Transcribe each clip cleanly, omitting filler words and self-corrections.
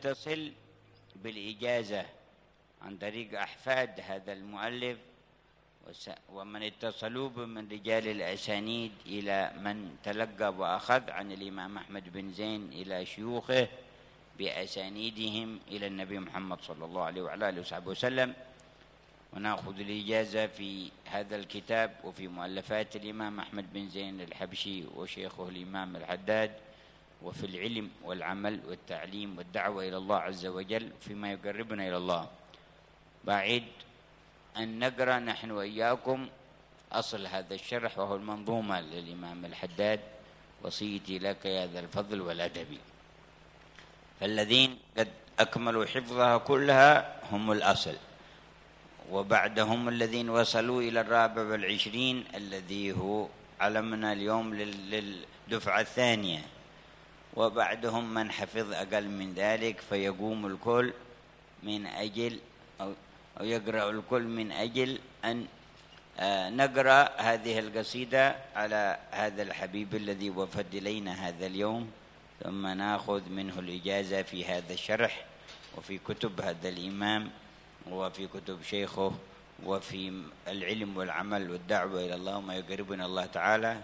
يتصل بالإجازة عن طريق أحفاد هذا المؤلف ومن اتصلوا من رجال الأسانيد إلى من تلقى وأخذ عن الإمام أحمد بن زين إلى شيوخه بأسانيدهم إلى النبي محمد صلى الله عليه وعلى آله وصحبه وسلم. ونأخذ الإجازة في هذا الكتاب وفي مؤلفات الإمام أحمد بن زين الحبشي وشيخه الإمام الحداد، وفي العلم والعمل والتعليم والدعوة إلى الله عز وجل فيما يقربنا إلى الله. بعد أن نقرأ نحن وإياكم أصل هذا الشرح وهو المنظومة للإمام الحداد، وصيتي لك يا ذا الفضل والأدب. فالذين قد أكملوا حفظها كلها هم الأصل، وبعدهم الذين وصلوا إلى 24 الذي هو علمنا اليوم للدفعة الثانية، وبعدهم من حفظ أقل من ذلك فيقوم الكل من أجل أو يقرأ الكل من أجل أن نقرأ هذه القصيدة على هذا الحبيب الذي وفد إلينا هذا اليوم، ثم نأخذ منه الإجازة في هذا الشرح وفي كتب هذا الإمام وفي كتب شيخه وفي العلم والعمل والدعوة إلى الله وما يقربنا الله تعالى.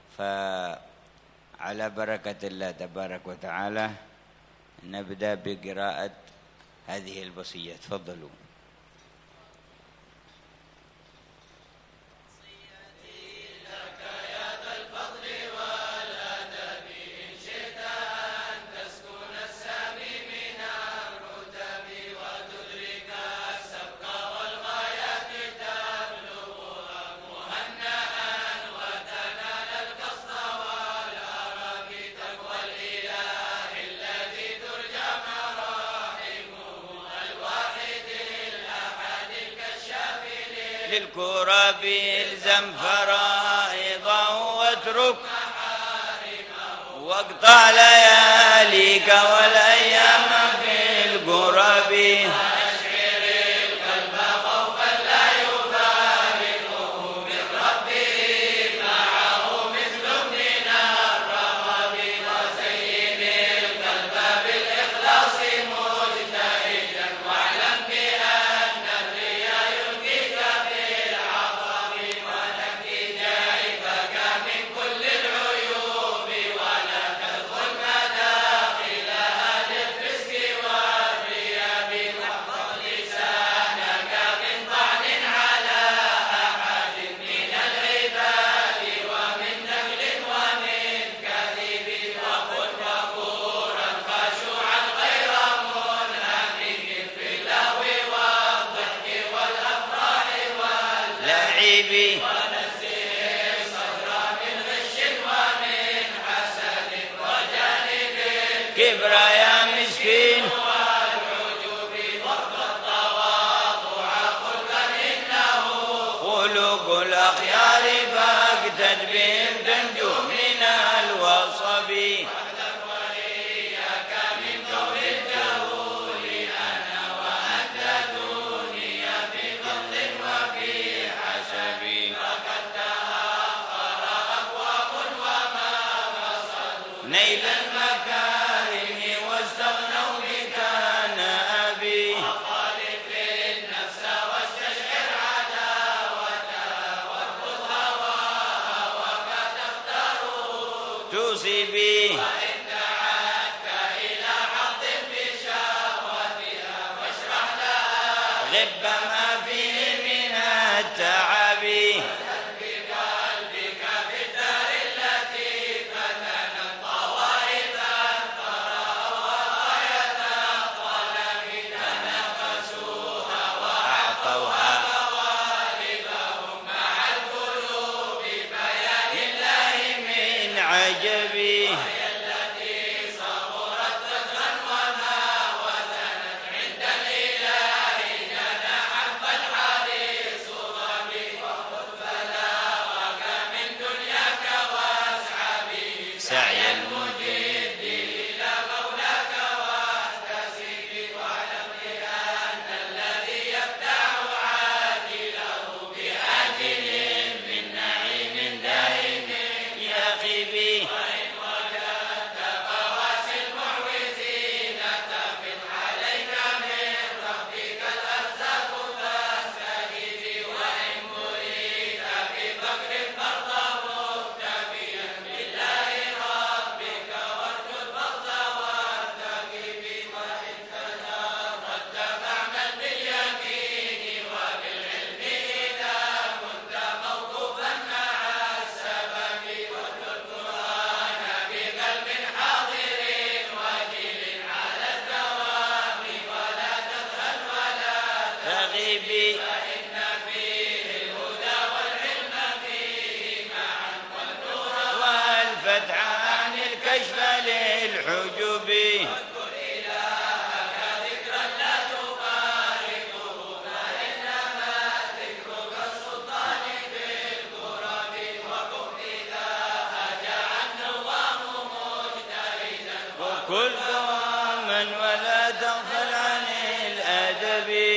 فعلى بركة الله تبارك وتعالى نبدأ بقراءة هذه الوصية. تفضلوا. للكرب الزم فرائضه واترك محارمه، واقطع لياليك والايام في القرب، واشعر القلب خوفا لا يفارقه من ربه معه مثل من الرغب، وزين القلب بالاخلاص مجتهدا، واعلم بان الرياء يلقيك كبر يا مسكين والعجوب، ضرب التواضع خلقا إنه خلق الأخيار، فاقتد بهم تنجو من الوصب، واحذر وإياك من قول الجهول أنا وأنت دوني في فضل وفي حسب، فقد تأخر أقوام وما قصدوا نيل المكان واستغنوا بكنابي، وخالف النفس واستشعر عداوتها، وارفض هواها وما تختاره تصيبي، وإن دعتك إلى حظ بشهوتها فاشرح لها غب ما فيه من التعب، عجبي وهي التي صغرت فكرا وما وزنت عند الإله جناحا، فالحري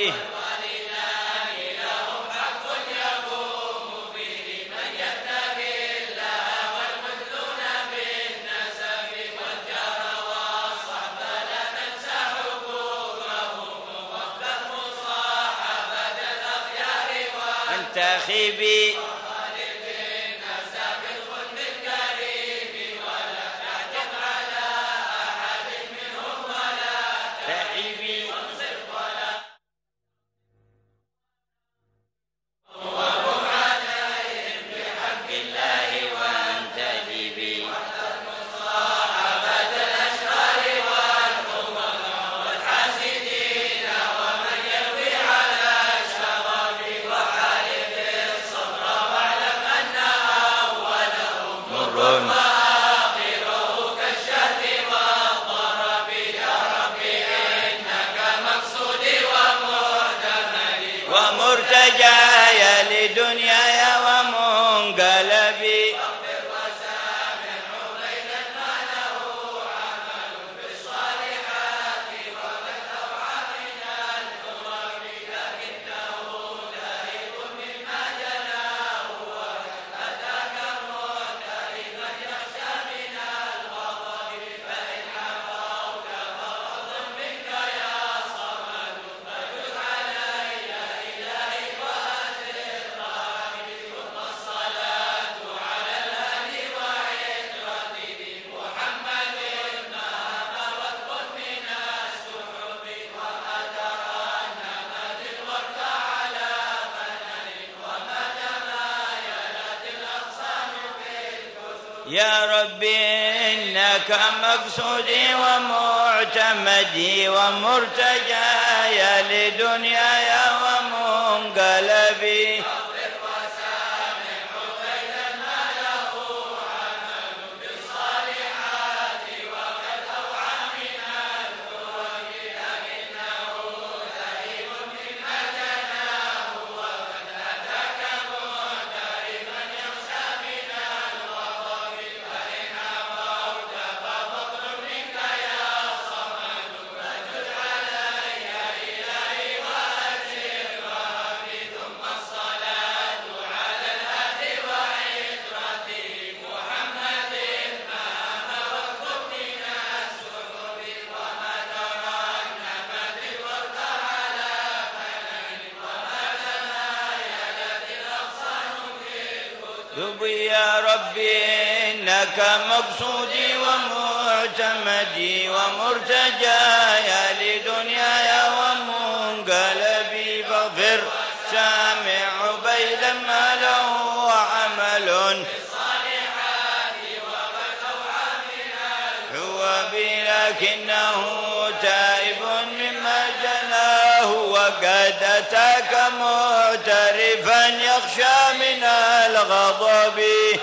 به انتخبي ومرتجاي لدنياي ومنقلبي يا ربي إنك مقصودي ومعتمدي ومرتجاي لدنياي ومنقلبي يا ربي إنك مقصودي ومعتمدي ومرتجاي لدنياي ومنقلبي فاغفر سامع عبيدا ما له عمل هو بي لكنه تائب مما جناه وقد أتاك معترفا يخشى من الغضب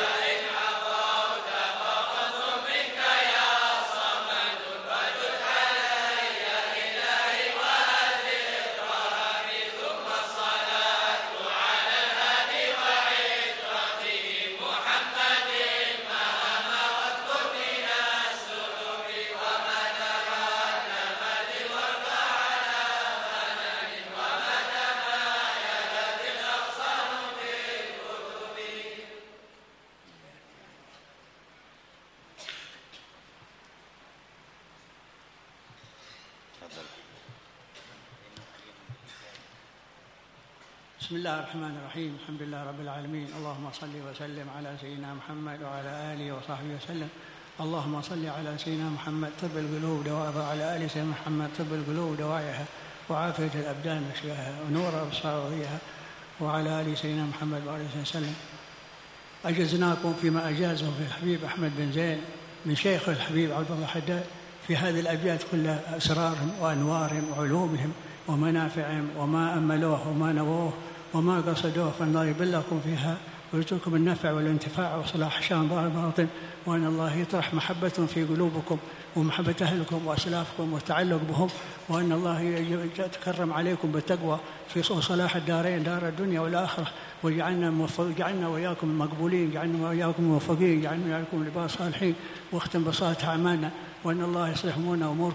بسم الله الرحمن الرحيم. الحمد لله رب العالمين. اللهم صل وسلم على سيدنا محمد وعلى آله وصحبه وسلم. اللهم صل على سيدنا محمد طب القلوب دوائها، وعلى آل سيدنا محمد طب القلوب دوائها وعافية الأبدان وشفاها ونور الأبصار وضيها، وعلى آل سيدنا محمد وعلى آله وسلم. أجزناكم فيما أجازه في الحبيب أحمد بن زين من شيخ الحبيب عبد الله حداد في هذه الأبيات كلها، أسرارهم وأنوارهم وعلومهم ومنافعهم وما أملوه وما نووه وما قصدوه، فالله يبلغكم فيها ويرزقكم النفع والانتفاع وصلاح شان ظاهر باطن، وأن الله يطرح محبة في قلوبكم ومحبة أهلكم وأسلافكم والتعلق بهم، وأن الله يتكرم عليكم بالتقوى في صلاح الدارين، دار الدنيا والآخرة، وجعلنا وإياكم مقبولين، جعلنا وإياكم موفقين، جعلنا وإياكم لباس صالحين، واختم بصالح أعمالنا، وأن الله يصلح أمورنا وأموركم،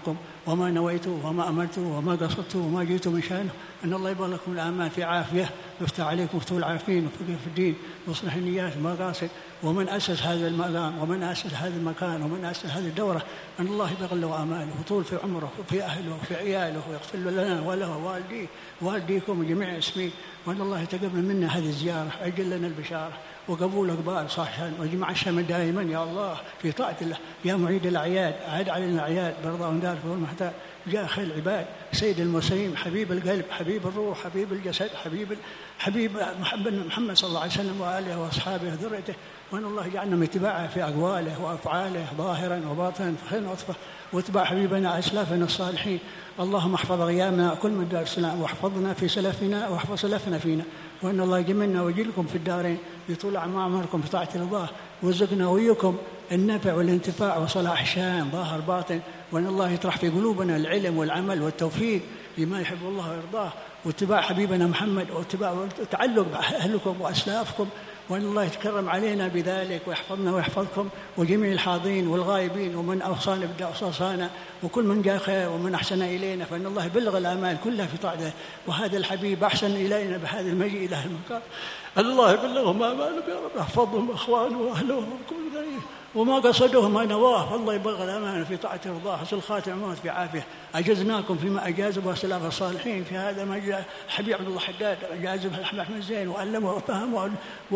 وما نويته وما أمرته وما قصدته وما جئت من شأنه، أن الله يبارك لكم الأعمال في عافية، يفتح عليكم فتوح العارفين وفقه في الدين ويصلح النيات والمقاصد. ومن أسس هذا المقام ومن أسس هذا المكان ومن أسس هذه الدورة، أن الله يبارك له أعماله وطول في عمره وفي أهله وفي عياله، ويغفر لنا وله ووالديه ووالديكم وجميع المسلمين، وأن الله يتقبل منا هذه الزيارة، أجل لنا البشارة وقبول أقبال صالحا، وجمع الشمل دائما يا الله في طاعة الله. يا معيد الأعياد أعد علينا الأعياد برضا ودارك والمحتاج، جاء خير العباد سيد المرسلين، حبيب القلب، حبيب الروح، حبيب الجسد، حبيب محمد صلى الله عليه وسلم وآله وأصحابه وذريته، وأن الله يجعلنا من اتباعه في أقواله وأفعاله ظاهرا وباطنا في خير وعطفه، واتباع حبيبنا أسلافنا الصالحين. اللهم احفظ غيامنا كل من دار السلام، واحفظنا في سلفنا واحفظ سلفنا فينا، وأن الله يجملنا ويجلكم في الدارين بطول أعماركم في طاعة الله، وارزقنا وإياكم النفع والانتفاع وصلاح الشان ظاهر باطن، وأن الله يطرح في قلوبنا العلم والعمل والتوفيق لما يحب الله ويرضاه، واتباع حبيبنا محمد واتباع وتعلق بأهلكم وأسلافكم، وأن الله يتكرم علينا بذلك ويحفظنا ويحفظكم وجميع الحاضرين والغائبين، ومن أوصانا بالأوصانا وكل من جاء خير ومن أحسن إلينا، فإن الله يبلغ الآمال كلها في طاعته. وهذا الحبيب أحسن إلينا بهذا المجيء إلى المكان، الله يبلغهم آمالهم يا رب، يحفظهم أخوانه وأهلهم وكل ذلك وما قصدوه ما نواه، الله يبلغ الأمانة في طاعة رضاه، حسن الخاتم موت في عافية. أجزناكم فيما أجازه وسلام الصالحين في هذا ما حبيب عبد الله حداد أجازه الحمد أحمد زين وعلمه وفهمه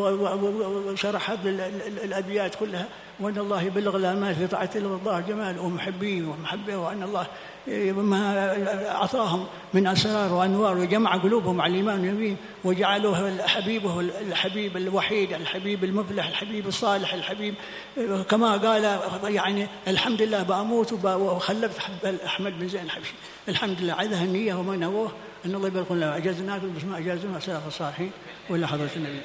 وشرح الأبيات كلها، وأن الله يبلغ الأمانة في طاعة رضاه جمال ومحبين ومحبه، وأن الله ما أعطاهم من أسرار وأنوار وجمع قلوبهم على الإيمان واليمين، وجعلوه حبيبه الحبيب الوحيد الحبيب المفلح الحبيب الصالح الحبيب، كما قال يعني الحمد لله بأموت وخلفت أحمد بن زين الحبشي، الحمد لله عذها النية وما نووه، أن الله يبارك لنا أجازناكم بس ما أجازنا سلف الصالحين وإلى حضرة النبي.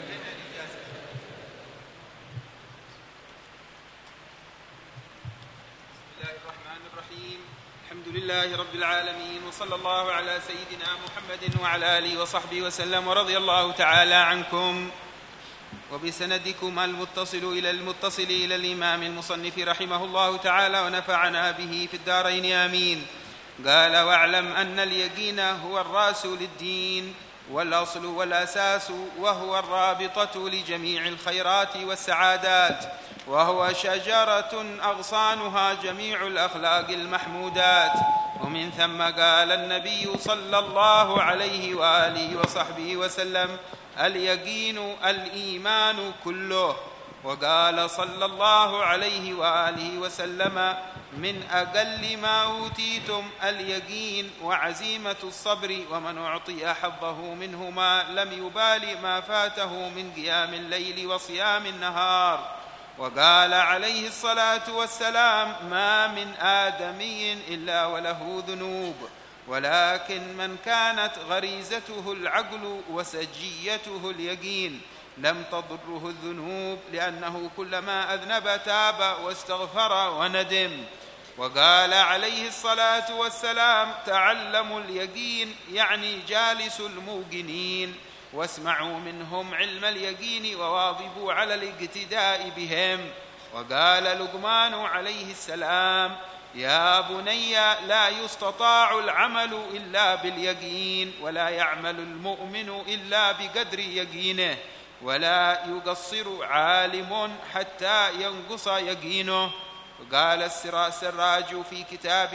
الحمد لله رب العالمين، وصلى الله على سيدنا محمد وعلى آله وصحبه وسلم، ورضي الله تعالى عنكم وبسندكم المتصل إلى الإمام المصنف رحمه الله تعالى ونفعنا به في الدارين آمين. قال: واعلم أن اليقين هو الرأس للدين والأصل والأساس، وهو الرابطة لجميع الخيرات والسعادات، وهو شجرة أغصانها جميع الأخلاق المحمودات. ومن ثم قال النبي صلى الله عليه وآله وصحبه وسلم: اليقين الإيمان كله. وقال صلى الله عليه وآله وسلم: من أقل ما أوتيتم اليقين وعزيمة الصبر، ومن أعطي حظه منهما لم يبال ما فاته من قيام الليل وصيام النهار. وقال عليه الصلاة والسلام: ما من آدمي إلا وله ذنوب، ولكن من كانت غريزته العقل وسجيته اليقين لم تضره الذنوب، لأنه كلما أذنب تاب واستغفر وندم. وقال عليه الصلاة والسلام: تعلموا اليقين، يعني جالس الموقنين، واسمعوا منهم علم اليقين وواظبوا على الاقتداء بهم. وقال لقمان عليه السلام: يا بني لا يستطاع العمل إلا باليقين، ولا يعمل المؤمن إلا بقدر يقينه، ولا يقصر عالم حتى ينقص يقينه. وقال السراج في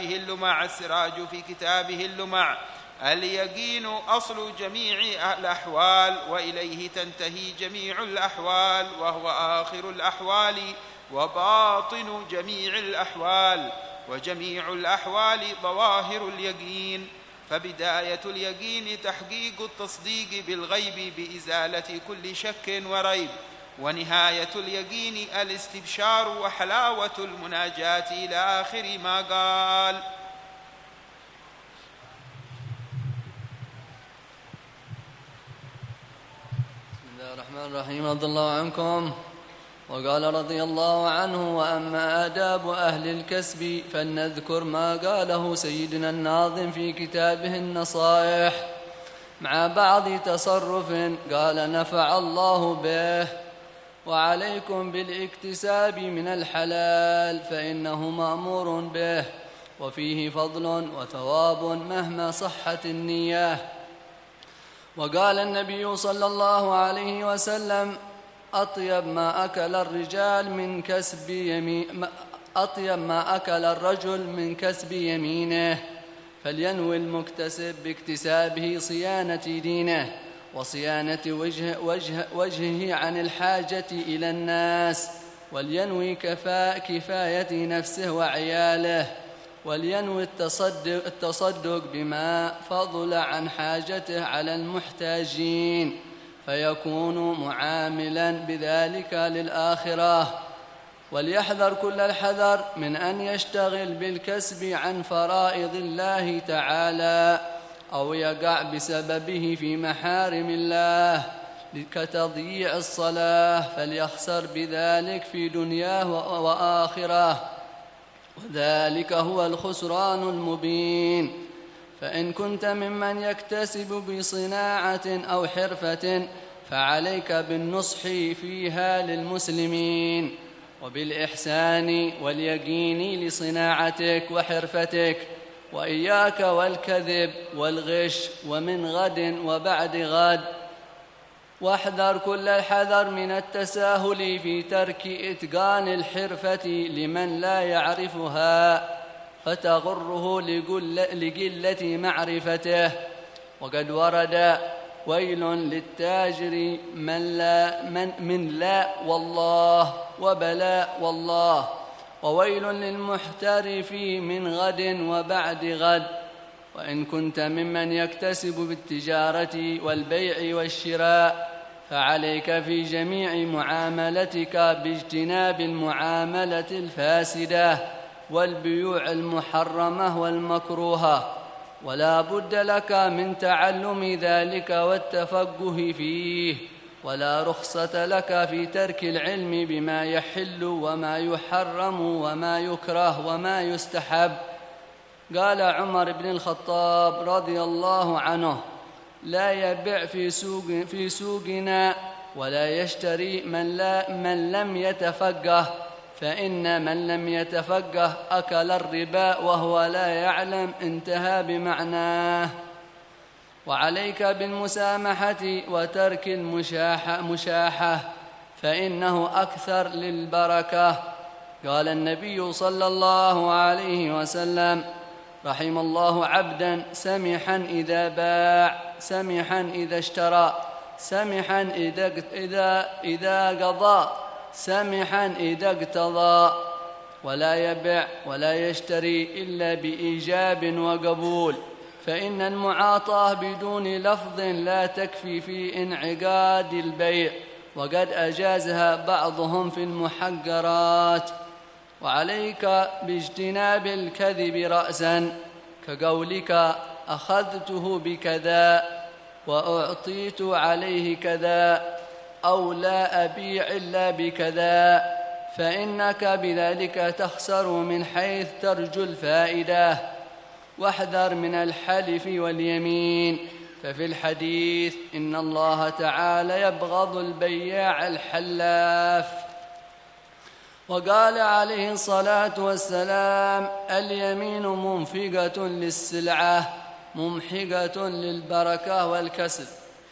كتابه اللمع: اليقين أصل جميع الأحوال، وإليه تنتهي جميع الأحوال، وهو آخر الأحوال وباطن جميع الأحوال، وجميع الأحوال ظواهر اليقين. فبداية اليقين تحقيق التصديق بالغيب بإزالة كل شك وريب، ونهاية اليقين الاستبشار وحلاوة المناجاة إلى آخر ما قال. بسم الله الرحمن الرحيم. رضي الله عنكم. وقال رضي الله عنه: وأما آداب أهل الكسب فلنذكر ما قاله سيدنا الناظم في كتابه النصائح مع بعض تصرف قال: نفع الله به: وعليكم بالاكتساب من الحلال فإنه مأمور به، وفيه فضل وثواب مهما صحت النية. وقال النبي صلى الله عليه وسلم: أطيب ما أكل الرجل من كسب يمينه، فلينوي المكتسب باكتسابه صيانة دينه وصيانة وجهه عن الحاجة إلى الناس، ولينوي كفاية نفسه وعياله، ولينوي التصدق بما فضل عن حاجته على المحتاجين، فيكون معاملا بذلك للآخرة. وليحذر كل الحذر من أن يشتغل بالكسب عن فرائض الله تعالى أو يقع بسببه في محارم الله كتضييع الصلاة، فليخسر بذلك في دنياه وآخرة، وذلك هو الخسران المبين. فإن كنت ممن يكتسب بصناعة أو حرفة فعليك بالنصح فيها للمسلمين وبالإحسان واليقين لصناعتك وحرفتك، وإياك والكذب والغش ومن غد وبعد غد. واحذر كل الحذر من التساهل في ترك إتقان الحرفة لمن لا يعرفها فتغره لقلة معرفته. وقد ورد: ويل للتاجر من لا والله وبلاء والله، وويل للمحترف من غد وبعد غد. وإن كنت ممن يكتسب بالتجارة والبيع والشراء فعليك في جميع معاملتك باجتناب المعاملة الفاسدة والبيوع المحرمة والمكروهة، ولا بد لك من تعلم ذلك والتفقه فيه، ولا رخصة لك في ترك العلم بما يحل وما يحرم وما يكره وما يستحب. قال عمر بن الخطاب رضي الله عنه: لا يبيع في سوقنا ولا يشتري من لم يتفقه، فإن من لم يتفقه أكل الربا وهو لا يعلم، انتهى بمعناه. وعليك بالمسامحة وترك المشاحة فإنه أكثر للبركة. قال النبي صلى الله عليه وسلم: رحم الله عبدا سمحا إذا باع، سمحا إذا اشترى، سمحا إذا قضى، سمحا إذا اقتضى. ولا يبيع ولا يشتري إلا بإيجاب وقبول، فإن المعاطاة بدون لفظ لا تكفي في انعقاد البيع، وقد أجازها بعضهم في المحقرات. وعليك باجتناب الكذب رأسا، كقولك: أخذته بكذا وأعطيت عليه كذا، أو لا أبيع إلا بكذا، فإنك بذلك تخسر من حيث ترجو الفائدة. واحذر من الحلف واليمين، ففي الحديث: إن الله تعالى يبغض البياع الحلاف. وقال عليه الصلاة والسلام: اليمين منفقة للسلعة ممحقة للبركة والكسب.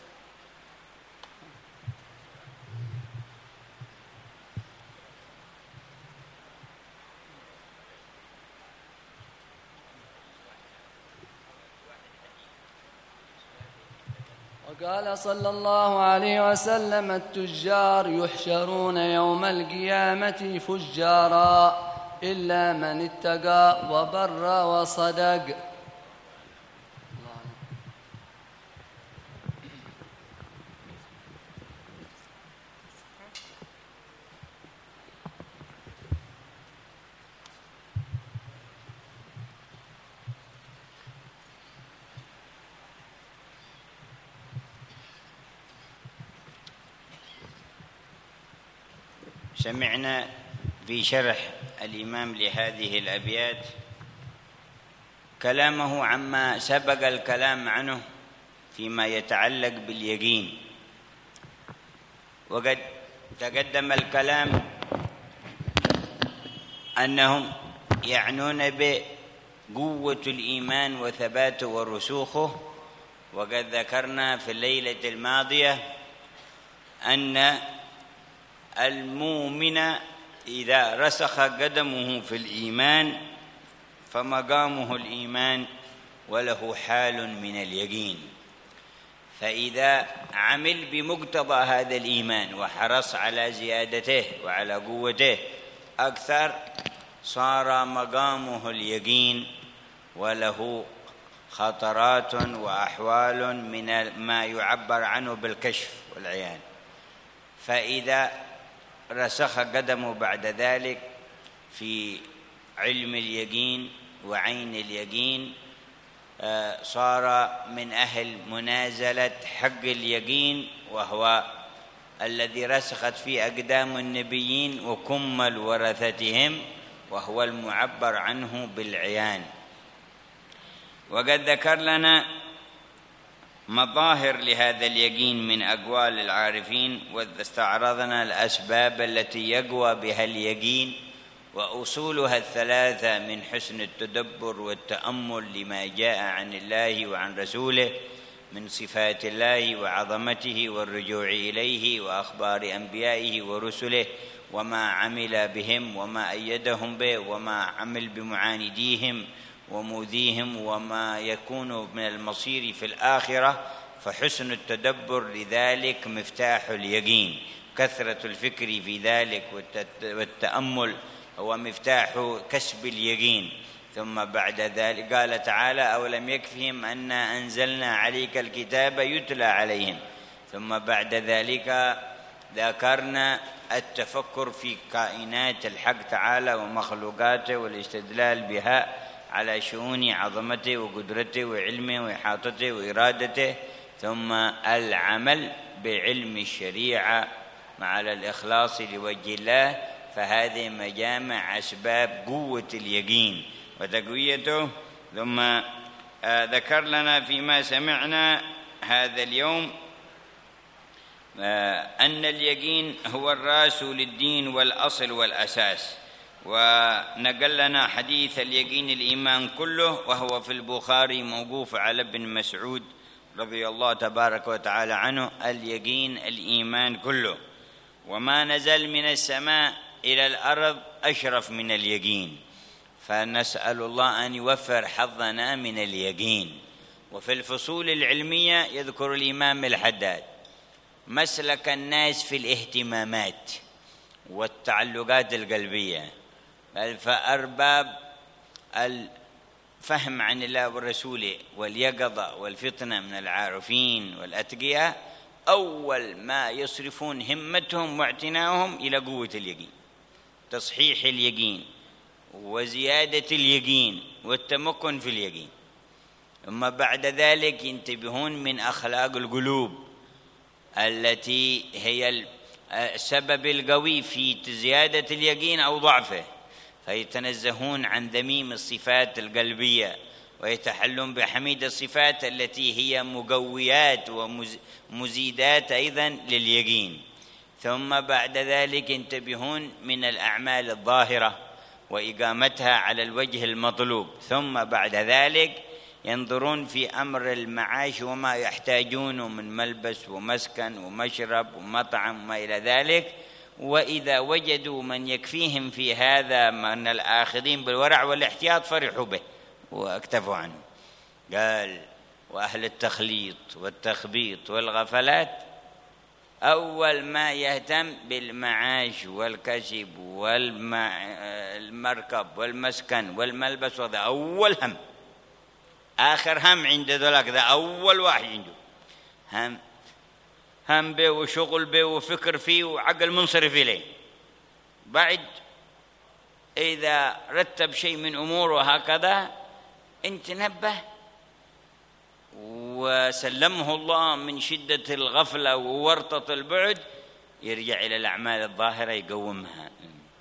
وقال صلى الله عليه وسلم: التجار يحشرون يوم القيامة فجارا إلا من اتقى وبر وصدق. سمعنا في شرح الإمام لهذه الأبيات كلامه عما سبق الكلام عنه فيما يتعلق باليقين، وقد تقدم الكلام أنهم يعنون قوة الإيمان وثباته ورسوخه. وقد ذكرنا في الليلة الماضية أن المؤمن إذا رسخ قدمه في الإيمان فمقامه الإيمان وله حال من اليقين، فإذا عمل بمقتضى هذا الإيمان وحرص على زيادته وعلى قوته أكثر صار مقامه اليقين وله خطرات وأحوال من ما يعبر عنه بالكشف والعيان. فإذا رسخ قدمه بعد ذلك في علم اليقين وعين اليقين صار من أهل منازلة حق اليقين، وهو الذي رسخت فيه أقدام النبيين وكمل ورثتهم، وهو المعبر عنه بالعيان. وقد ذكر لنا مظاهر لهذا اليقين من أقوال العارفين، واستعرضنا الأسباب التي يقوى بها اليقين وأصولها الثلاثة من حسن التدبر والتأمل لما جاء عن الله وعن رسوله من صفات الله وعظمته والرجوع إليه وأخبار أنبيائه ورسله وما عمل بهم وما أيدهم به وما عمل بمعانديهم ومؤذيهم وما يكون من المصير في الآخرة. فحسن التدبر لذلك مفتاح اليقين، كثرة الفكر في ذلك والتأمل هو مفتاح كسب اليقين. ثم بعد ذلك قال تعالى: أولم يكفهم أنا أنزلنا عليك الكتاب يتلى عليهم. ثم بعد ذلك ذكرنا التفكر في كائنات الحق تعالى ومخلوقاته والاستدلال بها على شؤون عظمته وقدرته وعلمه وإحاطته وإرادته. ثم العمل بعلم الشريعة مع الإخلاص لوجه الله، فهذه مجامع أسباب قوة اليقين وتقويته. ثم ذكر لنا فيما سمعنا هذا اليوم أن اليقين هو الرأس للدين والأصل والأساس، ونقل لنا حديث اليقين الإيمان كله، وهو في البخاري موقوف على ابن مسعود رضي الله تبارك وتعالى عنه: اليقين الإيمان كله، وما نزل من السماء إلى الأرض أشرف من اليقين، فنسأل الله أن يوفر حظنا من اليقين. وفي الفصول العلمية يذكر الإمام الحداد مسلك الناس في الاهتمامات والتعلقات القلبية، فأرباب الفهم عن الله ورسوله واليقظة والفطنة من العارفين والأتقياء أول ما يصرفون همتهم واعتناؤهم إلى قوة اليقين، تصحيح اليقين وزيادة اليقين والتمكن في اليقين. ثم بعد ذلك ينتبهون من أخلاق القلوب التي هي السبب القوي في زيادة اليقين أو ضعفه، فيتنزهون عن ذميم الصفات القلبية ويتحلون بحميد الصفات التي هي مقويات ومزيدات أيضا لليقين. ثم بعد ذلك ينتبهون من الأعمال الظاهرة وإقامتها على الوجه المطلوب. ثم بعد ذلك ينظرون في أمر المعاش وما يحتاجونه من ملبس ومسكن ومشرب ومطعم وما إلى ذلك، وإذا وجدوا من يكفيهم في هذا من الآخذين بالورع والاحتياط فرحوا به واكتفوا عنه. قال: وأهل التخليط والتخبيط والغفلات أول ما يهتم بالمعاش والكسب والمركب والمسكن والملبس، وهذا أول هم، آخر هم عند ذلك، ذا أول واحد عنده هم به وشغل به وفكر فيه وعقل منصرف إليه. بعد إذا رتب شيء من أموره هكذا انت نبه وسلمه الله من شدة الغفلة وورطة البعد، يرجع إلى الأعمال الظاهرة يقومها.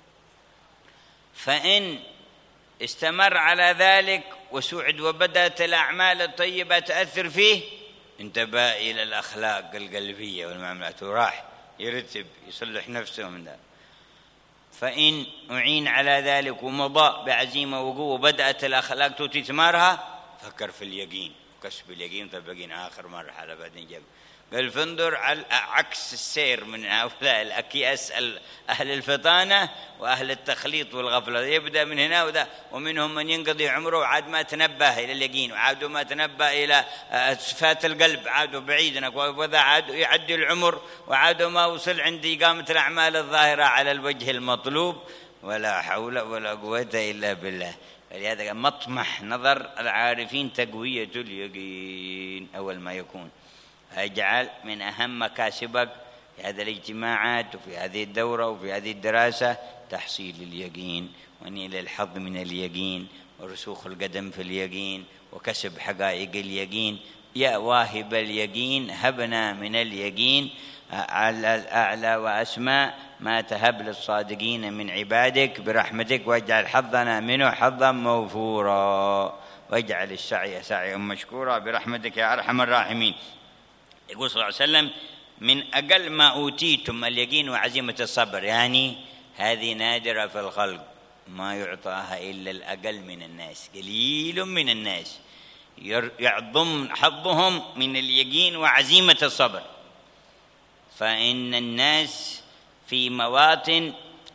فإن استمر على ذلك وسعد وبدأت الأعمال الطيبة تأثر فيه، انتبه إلى الأخلاق القلبية والمعاملات وراح يرتب يصلح نفسه من ذلك. فإن أعين على ذلك ومضى بعزيمة وقوة بدأت الأخلاق تؤتي ثمارها، فكر في اليقين، كسب اليقين تبقين آخر مرحلة بعدين جاب. قال فانظر على عكس السير من هؤلاء الأكياس أهل الفطانة وأهل التخليط والغفلة، يبدأ من هنا وذا، ومنهم من ينقضي عمره وعاد ما تنبه إلى اليقين، وعادوا ما تنبه إلى صفات القلب، عادوا بعيدنا، وذا عادوا يعدي العمر وعادوا ما وصل عند إقامة الأعمال الظاهرة على الوجه المطلوب. ولا حول ولا قوة إلا بالله. فلهذا مطمح نظر العارفين تقوية اليقين أول ما يكون. اجعل من أهم مكاسبك في هذه الاجتماعات وفي هذه الدورة وفي هذه الدراسة تحصيل اليقين ونيل الحظ من اليقين ورسوخ القدم في اليقين وكسب حقائق اليقين. يا واهب اليقين هبنا من اليقين على الأعلى وأسماء ما تهب للصادقين من عبادك برحمتك، واجعل حظنا منه حظا موفورا، واجعل السعي سعيا مشكورا برحمتك يا أرحم الراحمين. يقول صلى الله عليه وسلم من أقل ما أوتيتم اليقين وعزيمة الصبر، يعني هذه نادرة في الخلق، ما يعطاها إلا الأقل من الناس، قليل من الناس يعظم حظهم من اليقين وعزيمة الصبر. فإن الناس في مواطن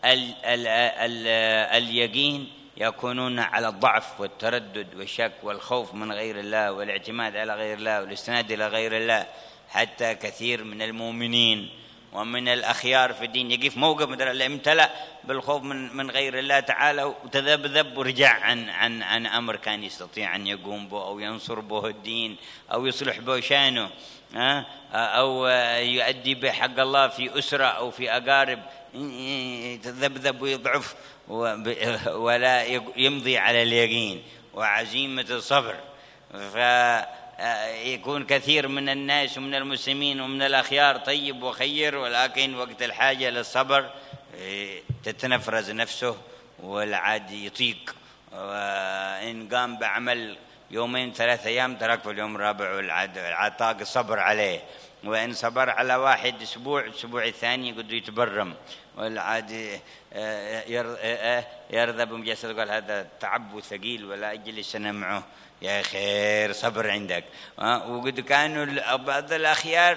اليقين يكونون على الضعف والتردد والشك والخوف من غير الله والاعتماد على غير الله والاستناد إلى غير الله. حتى كثير من المؤمنين ومن الأخيار في الدين يقف موقف مثل اللي امتلأ بالخوف من غير الله تعالى وتذبذب ورجع عن أمر كان يستطيع أن يقوم به أو ينصر به الدين أو يصلح به شانه أو يؤدي به حق الله في أسرة أو في أقارب، يتذبذب ويضعف ولا يمضي على اليقين وعزيمة الصبر. فيكون كثير من الناس ومن المسلمين ومن الأخيار طيب وخير، ولكن وقت الحاجة للصبر تتنفرز نفسه والعاد يطيق، وإن قام بعمل يومين 3 أيام ترك في اليوم الرابع والعاد طاق الصبر عليه، وإن صبر على واحد الأسبوع الثاني قد يتبرم والعاد يرذب مجسد، قال هذا تعب ثقيل ولا أجلس أنا معه، يا خير صبر عندك. وقد كانوا بعض الأخيار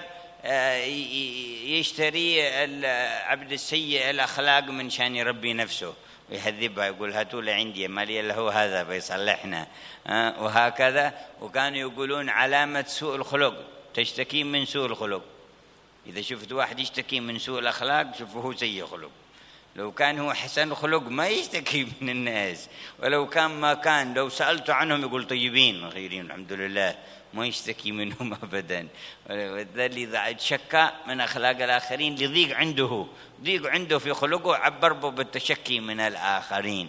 يشتري العبد السيء الأخلاق من شان يربي نفسه ويهذبها، يقول هاتوا لي عندي مالي إلا هو هذا بيصلحنا، وهكذا. وكانوا يقولون علامة سوء الخلق تشتكي من سوء الخلق. إذا شفت واحد يشتكي من سوء الأخلاق شوفه هو سيء خلق. لو كان هو حسن خلق ما يشتكي من الناس، ولو كان ما كان لو سألت عنهم يقول طيبين خيرين الحمد لله، ما يشتكي منهم أبدا. إذا شك من أخلاق الآخرين لضيق عنده في خلقه عبر بالتشكي من الآخرين.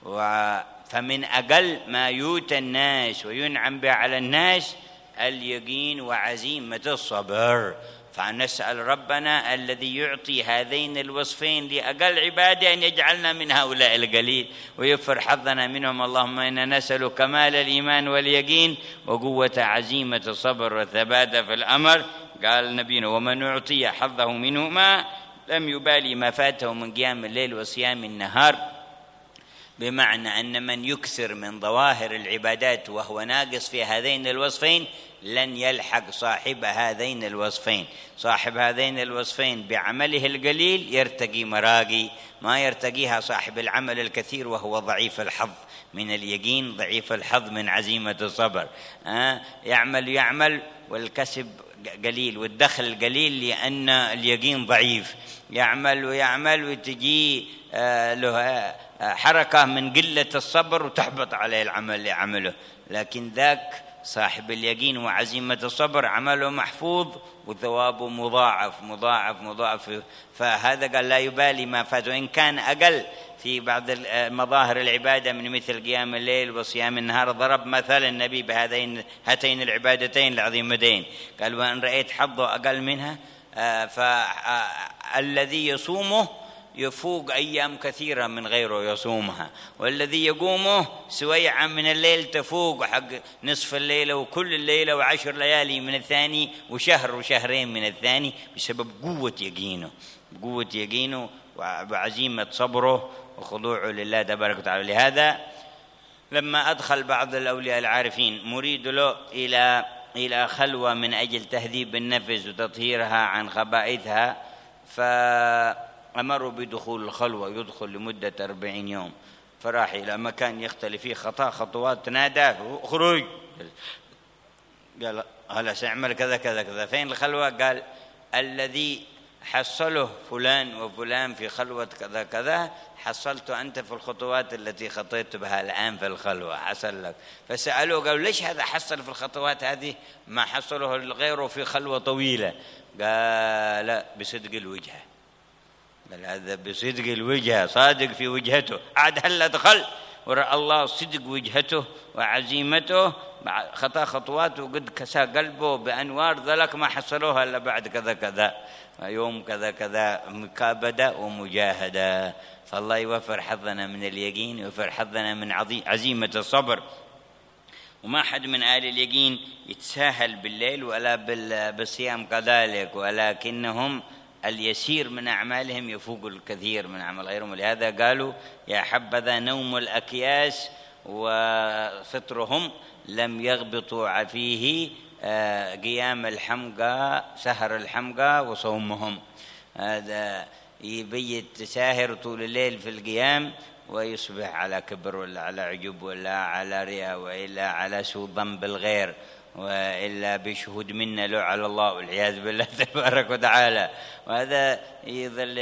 فمن أقل ما يؤتى الناس وينعم به على الناس اليقين وعزيمة الصبر. فنسأل ربنا الذي يعطي هذين الوصفين لأقل عباده أن يجعلنا من هؤلاء القليل ويغفر حظنا منهم. اللهم إنا نسأل كمال الإيمان واليقين وقوة عزيمة الصبر والثبات في الأمر. قال نبينا ومن أعطي حظه منهما لم يبالي ما فاته من قيام الليل وصيام النهار، بمعنى أن من يكثر من ظواهر العبادات وهو ناقص في هذين الوصفين لن يلحق صاحب هذين الوصفين. صاحب هذين الوصفين بعمله القليل يرتقي مراقي ما يرتقيها صاحب العمل الكثير وهو ضعيف الحظ من اليقين، ضعيف الحظ من عزيمة الصبر. يعمل والكسب قليل والدخل قليل لأن اليقين ضعيف، يعمل وتجي له حركة من قلة الصبر وتحبط عليه العمل اللي عمله. لكن ذاك صاحب اليقين وعزيمة الصبر عمله محفوظ وثوابه مضاعف. فهذا قال لا يبالي ما فات، وإن كان أقل في بعض مظاهر العبادة من مثل قيام الليل وصيام النهار. ضرب مثل النبي هاتين العبادتين العظيمتين، قال وإن رأيت حظه أقل منها فالذي يصومه يفوق أيام كثيرة من غيره يصومها، والذي يقومه سويعا من الليل تفوق حق نصف الليلة وكل الليلة و10 ليالي من الثاني وشهر وشهرين من الثاني، بسبب قوة يقينه وعزيمة صبره وخضوعه لله تبارك وتعالى. لهذا لما أدخل بعض الأولياء العارفين مريد له إلى خلوة من أجل تهذيب النفس وتطهيرها عن خبائثها، فأمروا بدخول الخلوة، يدخل لمدة 40 يوم. فراح إلى مكان يختلي فيه خطوات، ناداه اخرج، قال هلا سيعمل كذا كذا كذا. فين الخلوة؟ قال الذي حصله فلان وفلان في خلوة كذا كذا حصلت أنت في الخطوات التي خطيت بها الآن في الخلوة، حصل لك. فسألوه قالوا ليش هذا حصل في الخطوات هذه ما حصله غيره في خلوة طويلة؟ قال لا، بصدق الوجهة. قال هذا بصدق الوجهة، صادق في وجهته، عاد هلا دخل ورأى الله صدق وجهته وعزيمته، خطا خطوات وقد كسى قلبه بأنوار ذلك ما حصلوها إلا بعد كذا كذا يوم كذا كذا مكابدة ومجاهدة. فالله يوفر حظنا من اليقين، يوفر حظنا من عزيمة الصبر. وما حد من آل اليقين يتساهل بالليل ولا بالصيام كذلك، ولكنهم اليسير من أعمالهم يفوق الكثير من أعمال غيرهم. ولهذا قالوا يا حبذا نوم الأكياس وفطرهم لم يغبطوا فيه قيام الحمقى سهر الحمقى وصومهم. هذا يبيت ساهر طول الليل في القيام ويصبح على كبر ولا على عجب ولا على رياء وإلا على سوء ظن بالغير وإلا بشهود منا له على الله والعياذ بالله تبارك وتعالى. وهذا يظل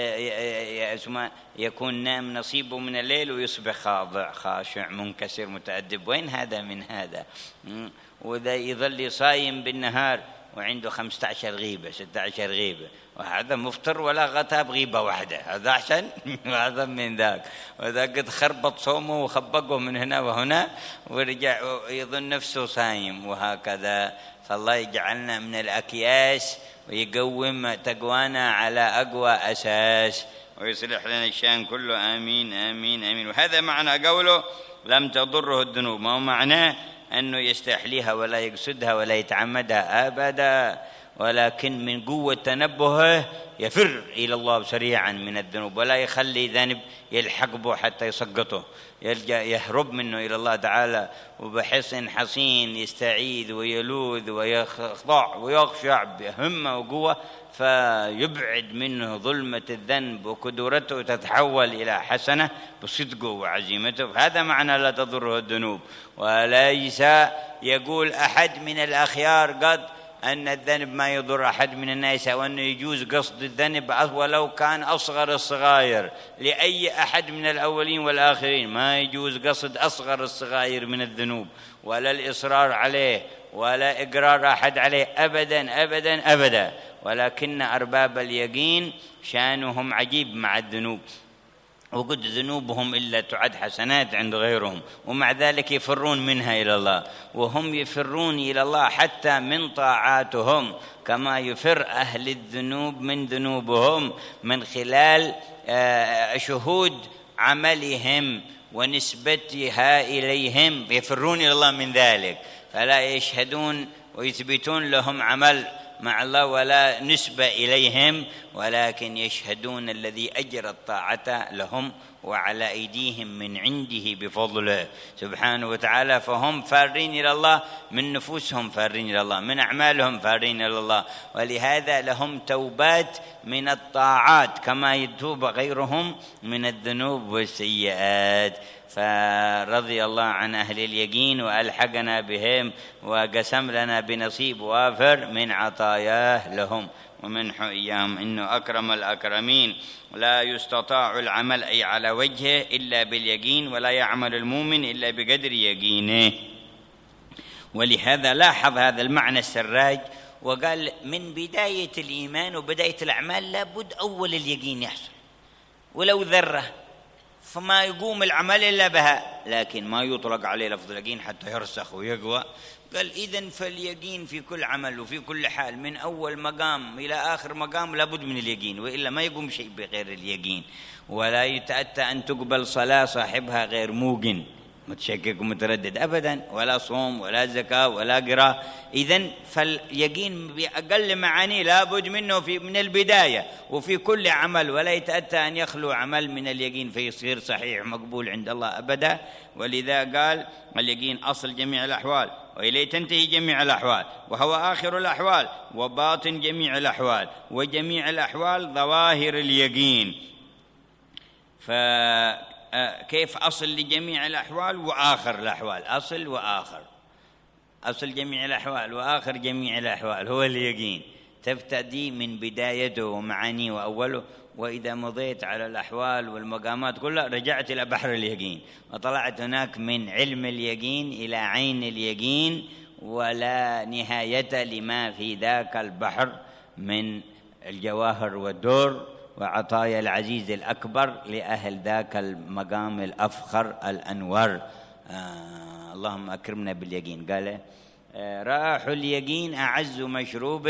يكون نام نصيبه من الليل ويصبح خاضع خاشع منكسر متأدب. وين هذا من هذا؟ وذا يظل صايم بالنهار وعنده 15 غيبة 16 غيبة، وهذا مفطر ولا غتاب غيبة واحدة، هذا أحسن وهذا من ذاك. وذا قد خربط صومه وخبقه من هنا وهنا ورجع يظن نفسه صايم وهكذا. فالله يجعلنا من الأكياس ويقوم تقوانا على أقوى أساس ويصلح لنا الشأن كله. آمين آمين آمين. وهذا معنى قوله لم تضره الذنوب، ما هو معناه أنه يستحليها ولا يقصدها ولا يتعمدها أبدا، ولكن من قوة تنبهه يفر إلى الله سريعا من الذنوب ولا يخلي ذنب يلحق به حتى يسقطه، يهرب منه إلى الله تعالى وبحصن حصين يستعيذ ويلوذ ويخضع ويخشع بهمة وقوة فيبعد منه ظلمة الذنب وكدورته تتحول إلى حسنة بصدقه وعزيمته. هذا معنى لا تضره الذنوب. وليس يقول أحد من الأخيار قد أن الذنب ما يضر أحد من الناس أو أنه يجوز قصد الذنب ولو كان أصغر الصغائر لأي أحد من الأولين والآخرين، ما يجوز قصد أصغر الصغائر من الذنوب ولا الإصرار عليه ولا إقرار أحد عليه أبدا أبدا أبدا. ولكن أرباب اليقين شأنهم عجيب مع الذنوب، وقد ذنوبهم إلا تعد حسنات عند غيرهم، ومع ذلك يفرون منها إلى الله. وهم يفرون إلى الله حتى من طاعاتهم كما يفر أهل الذنوب من ذنوبهم من خلال شهود عملهم ونسبتها إليهم، يفرون إلى الله من ذلك، فلا يشهدون ويثبتون لهم عمل مع الله ولا نسبة إليهم، ولكن يشهدون الذي أجرى الطاعة لهم وعلى أيديهم من عنده بفضله سبحانه وتعالى. فهم فارين إلى الله من نفوسهم، فارين إلى الله من أعمالهم، فارين إلى الله. ولهذا لهم توبات من الطاعات كما يتوب غيرهم من الذنوب والسيئات. فرضي الله عن أهل اليقين وألحقنا بهم وقسم لنا بنصيب وافر من عطاياه لهم ومنح إياهم، إنه أكرم الأكرمين. لا يستطاع العمل أي على وجهه إلا باليقين، ولا يعمل المؤمن إلا بقدر يقينه. ولهذا لاحظ هذا المعنى السراج وقال من بداية الإيمان وبداية الأعمال لابد أول اليقين يحصل ولو ذرة، فما يقوم العمل إلا بها، لكن ما يطلق عليه لفظ اليقين حتى يرسخ ويقوى. قال إذن فاليقين في كل عمل وفي كل حال من أول مقام إلى آخر مقام لابد من اليقين، وإلا ما يقوم شيء بغير اليقين. ولا يتأتى أن تقبل صلاة صاحبها غير موقن، متشكك ومتردد أبدا، ولا صوم ولا زكاة ولا قراءة. إذن فاليقين بأقل معاني لابد منه من البداية وفي كل عمل، ولا يتأتى أن يخلو عمل من اليقين فيصير صحيح مقبول عند الله أبدا. ولذا قال اليقين أصل جميع الأحوال وإليه تنتهي جميع الأحوال، وهو آخر الأحوال وباطن جميع الأحوال، وجميع الأحوال ظواهر اليقين. فكيف أصل لجميع الأحوال وآخر الأحوال؟ أصل وآخر، أصل جميع الأحوال وآخر جميع الأحوال هو اليقين، تبتدي من بدايته ومعانيه وأوله. وإذا مضيت على الأحوال والمقامات كلها رجعت إلى بحر اليقين، وطلعت هناك من علم اليقين إلى عين اليقين، ولا نهاية لما في ذاك البحر من الجواهر والدر وعطايا العزيز الأكبر لأهل ذاك المقام الأفخر الأنور. اللهم أكرمنا باليقين. قال راح اليقين أعز مشروب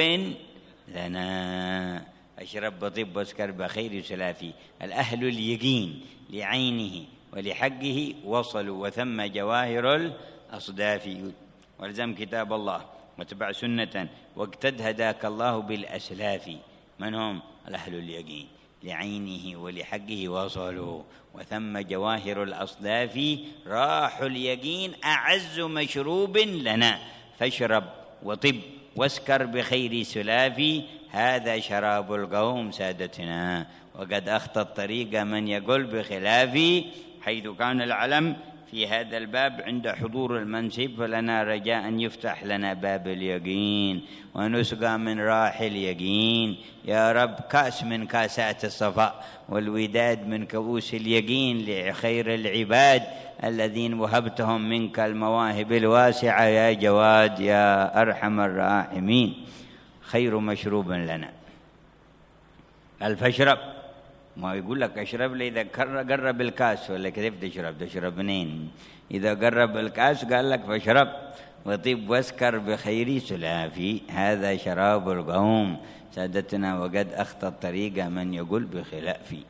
لنا، أشرب بطيب واسكر بخير سلافي. الأهل اليقين لعينه ولحقه وصلوا، وثم جواهر الأصداف. والزم كتاب الله واتبع سنة واقتد هداك الله بالأسلاف. من هم؟ الأهل اليقين لعينه ولحقه وصلوا، وثم جواهر الأصداف. راح اليقين أعز مشروب لنا، فاشرب وطب واسكر بخير سلافي. هذا شراب القوم سادتنا، وقد أخطى الطريق من يقول بخلافي. حيث كان العلم في هذا الباب عند حضور المنسب، فلنا رجاء أن يفتح لنا باب اليقين ونسقى من راح اليقين. يا رب كأس من كاسات الصفاء والوداد من كؤوس اليقين لخير العباد الذين وهبتهم منك المواهب الواسعة يا جواد يا أرحم الراحمين. خير مشروب لنا. الفشرب، ما يقول لك اشرب لي إذا قرب الكاس، ولا كيف تشرب منين؟ إذا قرب الكاس قال لك فاشرب وطيب واسكر بخير سلافي. هذا شراب القوم سادتنا، وقد أخطى الطريق من يقول بخلافي.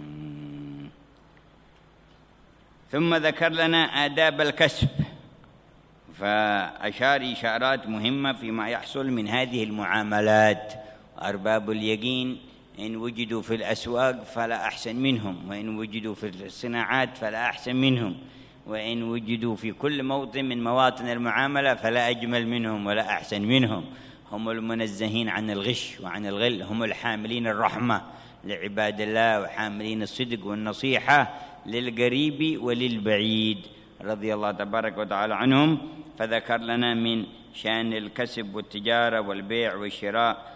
ثم ذكر لنا آداب الكسب، فأشار إشارات مهمة فيما يحصل من هذه المعاملات. أرباب اليقين إن وجدوا في الأسواق فلا أحسن منهم، وإن وجدوا في الصناعات فلا أحسن منهم، وإن وجدوا في كل موطن من مواطن المعاملة فلا أجمل منهم ولا أحسن منهم. هم المنزهين عن الغش وعن الغل، هم الحاملين الرحمة لعباد الله وحاملين الصدق والنصيحة للقريب وللبعيد رضي الله تبارك وتعالى عنهم. فذكر لنا من شأن الكسب والتجارة والبيع والشراء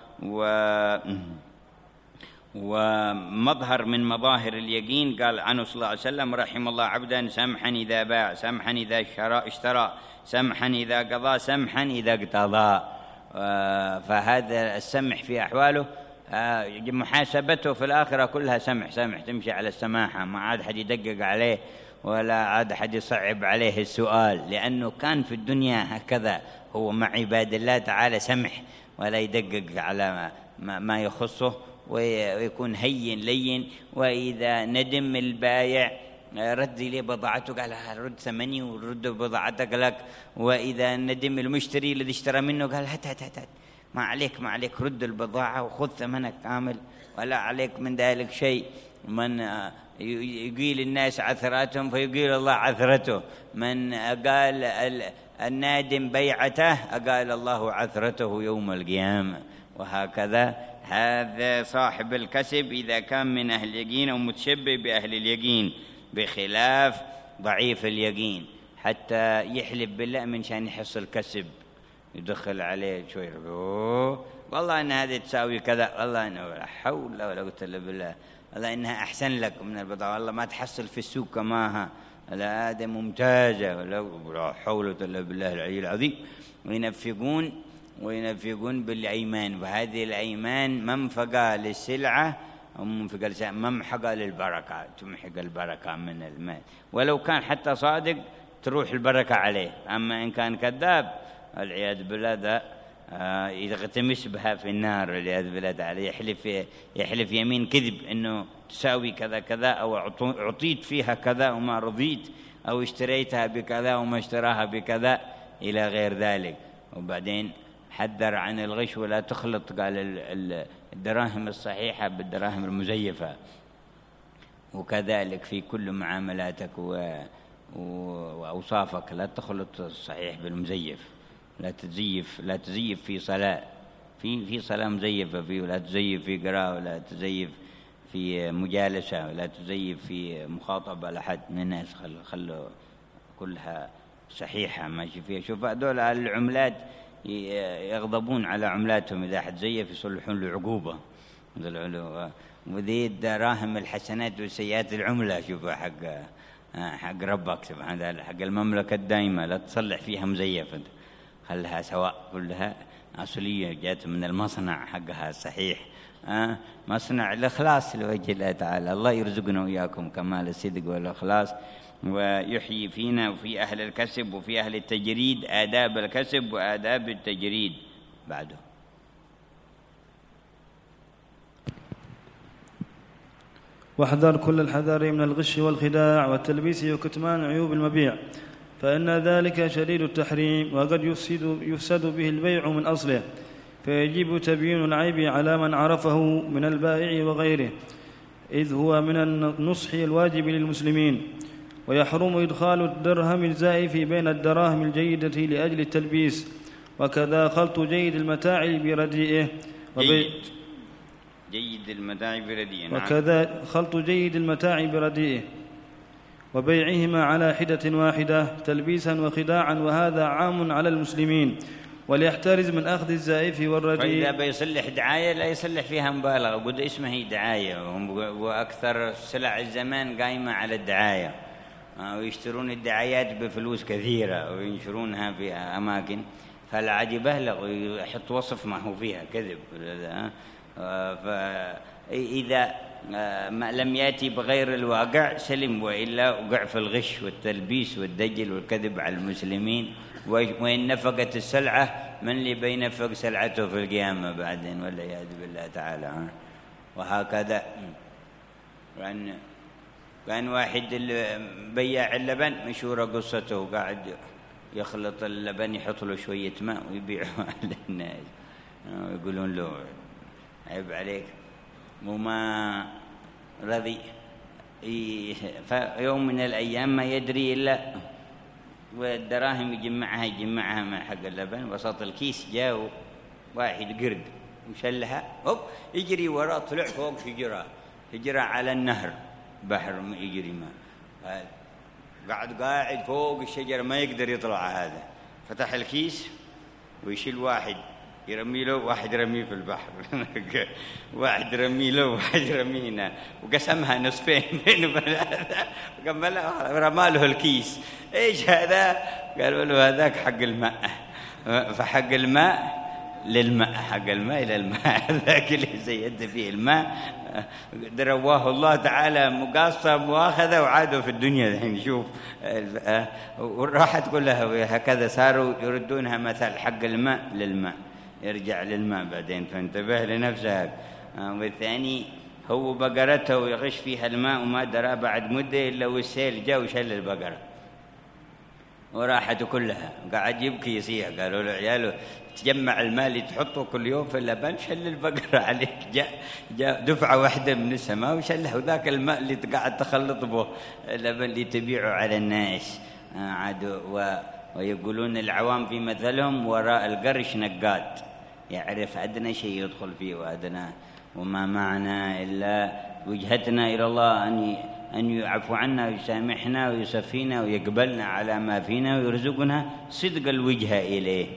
ومظهر من مظاهر اليقين. قال عنه صلى الله عليه وسلم رحم الله عبدا سمحا إذا باع، سمحا إذا اشترى، سمحا إذا قضى، سمحا إذا اقتضى. فهذا السمح في أحواله محاسبته في الآخرة كلها سمح تمشي على السماحة، ما عاد حد يدقق عليه ولا عاد حد يصعب عليه السؤال، لأنه كان في الدنيا هكذا، هو مع عباد الله تعالى سمح ولا يدقق على ما يخصه، ويكون هين لين. وإذا ندم البايع رد لي بضاعته قال رد ثمني ورد بضاعتك لك. وإذا ندم المشتري الذي اشترى منه قال هات ما عليك رد البضاعة وخذ ثمنك كامل ولا عليك من ذلك شيء. من يقيل الناس عثراتهم فيقيل الله عثرته، من قال النادم بيعته قال الله عثرته يوم القيامة. وهكذا هذا صاحب الكسب إذا كان من أهل اليقين أو متشبه بأهل اليقين، بخلاف ضعيف اليقين حتى يحلف بالله من شان يحصل كسب، يدخل عليه شوي والله إن هذه تساوي كذا، والله إنه لا حول ولا قوة إلا بالله، والله إنها أحسن لك من البضاعة، والله ما تحصل في السوق كماها، لا هذا ممتازة، ولا حول ولا بالله العلي العظيم. وينفقون بالأيمان، وهذه الأيمان منفقة للسلعة ومنفقة ممحقة للبركة، تمحق البركة من المال، ولو كان حتى صادق تروح البركة عليه. أما إن كان كذاب والعياذ بالله ذا يغتمس بها في النار والعياذ بالله تعالى، يحلف يمين كذب إنه تساوي كذا كذا، أو أعطيت فيها كذا وما رضيت، أو اشتريتها بكذا وما اشتراها بكذا إلى غير ذلك. وبعدين حذر عن الغش ولا تخلط، قال الدراهم الصحيحة بالدراهم المزيفة، وكذلك في كل معاملاتك وأوصافك لا تخلط الصحيح بالمزيف، لا تزيف في صلاة، في صلاة مزيفة فيه، ولا تزيف في قراءة، ولا تزيف في مجالسة، ولا تزيف في مخاطبة لحد من الناس، خلوا كلها صحيحة ماشي فيها. شوف هذول العملات يغضبون على عملاتهم إذا حد زيف، يصلحون له عقوبة. وذي الدراهم الحسنات وسيئات العملة، شوف حق ربك سبحانه وتعالى، حق المملكة الدائمة لا تصلح فيها مزيفة، خلها سواء، كلها أصلية جات من المصنع حقها صحيح. مصنع الإخلاص لوجه الله تعالى. الله يرزقنا وإياكم كمال الصدق والإخلاص، ويحيي فينا وفي أهل الكسب وفي أهل التجريد آداب الكسب وآداب التجريد. بعده واحذر كل الحذر من الغش والخداع والتلبيس وكتمان عيوب المبيع، فإن ذلك شديد التحريم، وقد يفسد به البيع من أصله، فيجب تبيين العيب على من عرفه من البائع وغيره، إذ هو من النصح الواجب للمسلمين. ويحرم إدخال الدرهم الزائف بين الدراهم الجيدة لأجل التلبيس، وكذا خلط جيد المتاع برديئه جيد المتاع برديئه، وكذا خلط جيد المتاع برديئه وبيعهما على حدة واحدة تلبيسا وخداعا، وهذا عام على المسلمين. وليحترز من أخذ الزائف والرديء. فإذا بيصلح دعاية لا يصلح فيها مبالغة، قد اسمه دعاية، وأكثر سلع الزمان قائمة على الدعاية، ويشترون الدعايات بفلوس كثيرة وينشرونها في أماكن، فالعاد يبهلغ ويحط وصف ما هو فيها كذب. فإذا ما لم يأتي بغير الواقع سلم، وإلا وقع في الغش والتلبيس والدجل والكذب على المسلمين. وإن نفقت السلعة من اللي بينفق سلعته في القيامة بعدين، والعياذ بالله تعالى. وهكذا كان واحد بياع اللبن مشهورة قصته، قاعد يخلط اللبن يحط له شوية ماء ويبيعه على الناس، ويقولون له عيب عليك، وما رضي. فيوم من الأيام ما يدري إلا والدراهم يجمعها مع حق اللبن، وسط الكيس جاء واحد قرد وشلها، هوب يجري وراه، طلع فوق هجرة على النهر، بحر يجري ما قاعد فوق الشجرة ما يقدر يطلع. هذا فتح الكيس ويشيل واحد يرمي له، واحد يرميه في البحر واحد يرمي له، واحد يرميه هنا، وقسمها نصفين بينه وبين هذا، رمى له الكيس. ايش هذا؟ قالوا له هذاك حق الماء، فحق الماء للماء، حق الماء إلى الماء، ذاك اللي زيد فيه الماء رواه الله تعالى مقاصة مؤاخذة وعادوا في الدنيا الحين. شوف وراحت كلها هكذا، صاروا يردونها مثل حق الماء للماء، يرجع للماء بعدين، فانتبه لنفسك. والثاني هو بقرته ويغش فيها الماء وما درى بعد مدة إلا والسيل جاء وشل البقرة وراحت كلها، قاعد يبكي يصيح. قالوا له عياله تجمع الماء اللي تحطه كل يوم في اللبن، شل البقرة عليك، جاء دفعة واحدة من السماء وشله، وذاك الماء اللي قاعد تخلط به اللبن اللي تبيعه على الناس. ويقولون العوام في مثلهم وراء القرش نقاد، يعرف أدنى شيء يدخل فيه وأدنى، وما معنا إلا وجهتنا إلى الله أن يعفو عنا ويسامحنا ويصفينا ويقبلنا على ما فينا ويرزقنا صدق الوجهة إليه.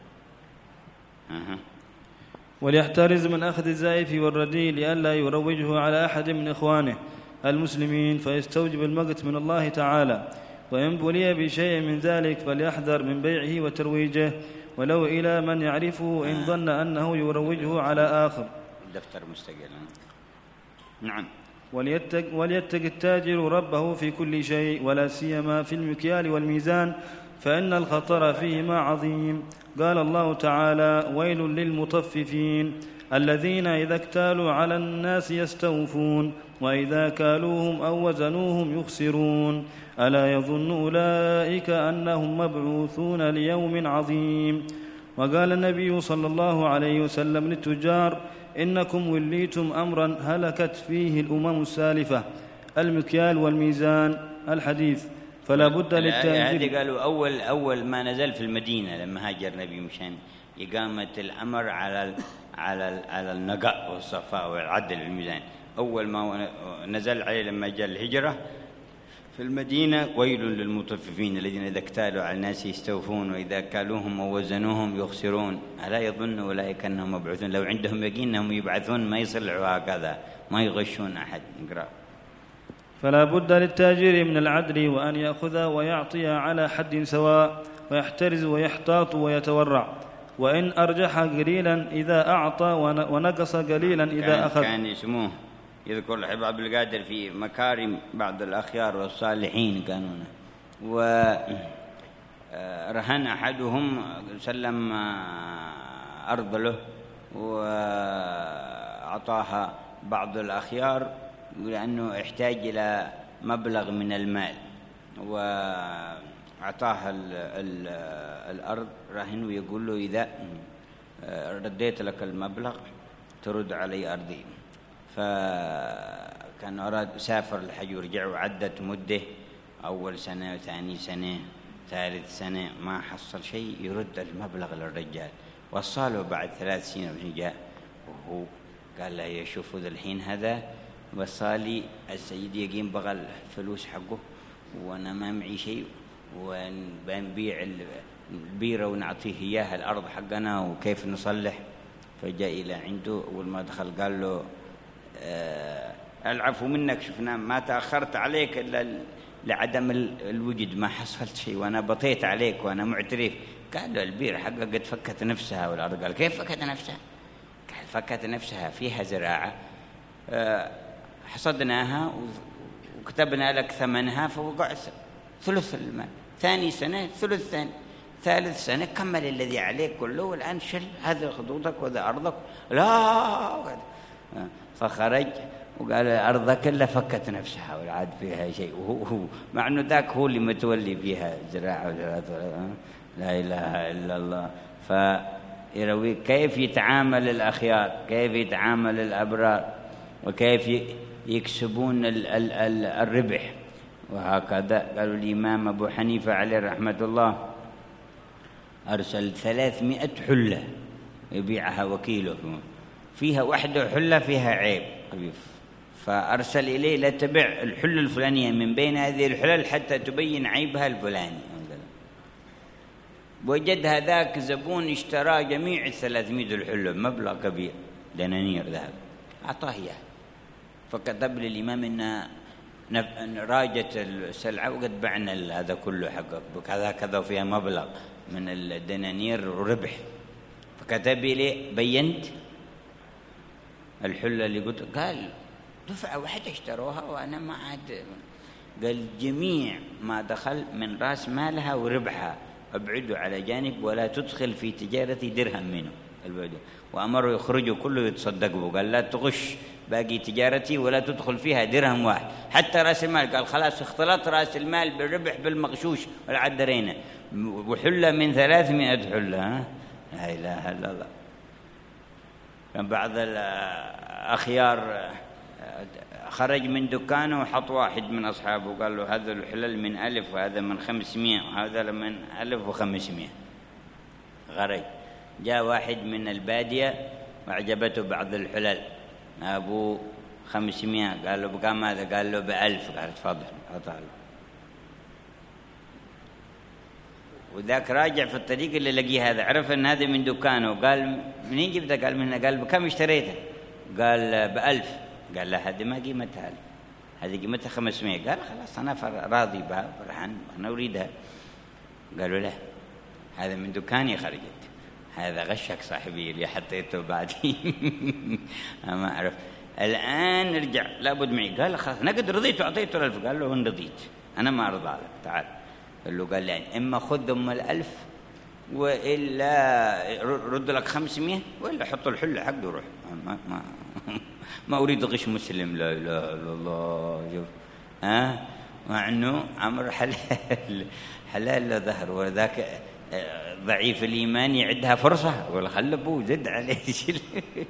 وليحترز من أخذ الزائف والرديء لئلا يروجه على أحد من إخوانه المسلمين فيستوجب المقت من الله تعالى. وإن بلي بشيء من ذلك فليحذر من بيعه وترويجه ولو إلى من يعرفه إن ظن أنه يروجه على آخر. دفتر مستقل. نعم. وليتق التاجر ربه في كل شيء، ولا سيما في المكيال والميزان، فإن الخطر فيهما عظيم. قال الله تعالى: ويل للمطففين الذين إذا اكتالوا على الناس يستوفون وإذا كالوهم أو وزنوهم يخسرون ألا يظن أولئك أنهم مبعوثون ليوم عظيم. وقال النبي صلى الله عليه وسلم للتجار: إنكم وليتم أمرا هلكت فيه الأمم السالفة، المكيال والميزان. الحديث. فلا بد للتاجر. هذه قالوا أول ما نزل في المدينة لما هاجر النبي مشان إقامة الأمر على النقاء والصفاء والعدل والميزان. أول ما نزل عليه لما جاء الهجرة في المدينة: ويل للمطففين الذين إذا اكتالوا على الناس يستوفون وإذا كالوهم أو وزنوهم يخسرون ألا يظن أولئك أنهم مبعوثون. لو عندهم يقين أنهم يبعثون ما يصلعوا هكذا، ما يغشون أحد. نقرأ: فلا بد للتاجر من العدل، وأن يأخذ ويعطي على حد سواء، ويحترز ويحتاط ويتورع، وإن أرجح قليلا إذا أعطى ونقص قليلا إذا أخذ. كان يسموه يذكر الحبيب عبد القادر في مكارم بعض الأخيار والصالحين كانون. ورهن أحدهم سلم أرض له وأعطاها بعض الأخيار لأنه احتاج إلى مبلغ من المال، وأعطاها الأرض رهن ويقول له: إذا رديت لك المبلغ ترد علي أرضي. فكان أراد سافر الحج ورجع وعدت مدة، أول سنة وثاني سنة ثالث سنة ما حصل شيء يرد المبلغ للرجال. وصاله بعد 3 سنين جاء وهو قال له: يشوفوا ذا الحين هذا وصالي السيد يقيم بغى الفلوس حقه وأنا ما معي شيء، ونبيع البيرة ونعطيه إياها الأرض حقنا وكيف نصلح. فجاء إلى عنده، أول ما دخل قال له: العفو منك، شفنا ما تأخرت عليك إلا لعدم الوجد، ما حصلت شيء وأنا بطيت عليك وأنا معترف. قال له: البيرة حقها قد فكت نفسها والأرض. قال: كيف فكت نفسها؟ قال: فكت نفسها فيها زراعة حصدناها وكتبنا لك ثمنها فوقع ثلث المال، ثاني سنة ثلث ثاني، ثالث سنة كمل الذي عليك كله، والآن شل هذا خطوطك وذا أرضك. لا، فخرج وقال: الأرض كلها فكت نفسها والعاد فيها شيء، وهو مع أنه ذاك هو اللي متولي فيها زراعة لا إله إلا الله. فيروي كيف يتعامل الأخيار، كيف يتعامل الأبرار، وكيف يكسبون الربح. وهكذا قالوا الإمام أبو حنيفة عليه رحمة الله أرسل 300 حلة يبيعها وكيله، فيها واحدة حلة فيها عيب، فأرسل إليه: لا تبع الحلة الفلانية من بين هذه الحلل حتى تبين عيبها الفلاني. وجد هذاك زبون اشترى جميع 300 الحلة مبلغ كبير دنانير ذهب، أعطاه إياه. فكتب للإمام إن راجت السلعة وقد بعنا هذا كله حقك بكذا كذا وفيها مبلغ من الدنانير وربح. فكتب لي: بينت الحلة اللي قلت؟ قال: دفعة واحدة اشتروها وأنا ما عاد. قال: جميع ما دخل من رأس مالها وربحها أبعده على جانب ولا تدخل في تجارتي درهم منه. وأمروا يخرجوا كله يتصدقوا. قال: لا تغش باقي تجارتي ولا تدخل فيها درهم واحد حتى رأس المال. قال: خلاص اختلط رأس المال بالربح بالمغشوش والعد درينا. وحلة من 300 حلة. لا إله إلا الله. كان بعض الأخيار خرج من دكانه وحط واحد من أصحابه وقال له: هذا الحلل من 1000 وهذا من 500 وهذا من 1500. خرج جاء واحد من البادية وأعجبته بعض الحلل، أبو 500. قال له: بكم هذا؟ قال له: ب1000. قال: تفضل أعطاه له. وذاك راجع في الطريق اللي لقيه هذا، عرف أن هذا من دكانه. قال: منين جبته؟ قال: منه. قال: بكم اشتريته؟ قال: ب1000. قال: لا، هذه ما قيمتها، هذه قيمتها 500. قال: خلاص أنا راضي بها فرحان أنا أريدها. قالوا: لا، هذا من دكاني خرجت، هذا غشك صاحبي اللي حطيته بعدي. ما أعرف. الآن ارجع لابد معي. قال: خلاص نقد رضيت وأعطيته 1000. قال له: وإن رضيت أنا ما أرضى لك، تعال. قال له قال لي إما خذ أم 1000 وإلا رد لك 500 وإلا حط الحلة حقه وروح. ما أريد غش مسلم، لا إله إلا الله. شوف مع أنه عمر حلال لا ظهر، وذاك ضعيف الإيمان يعدها فرصة ولا خلى أبوه زد عليه شيء.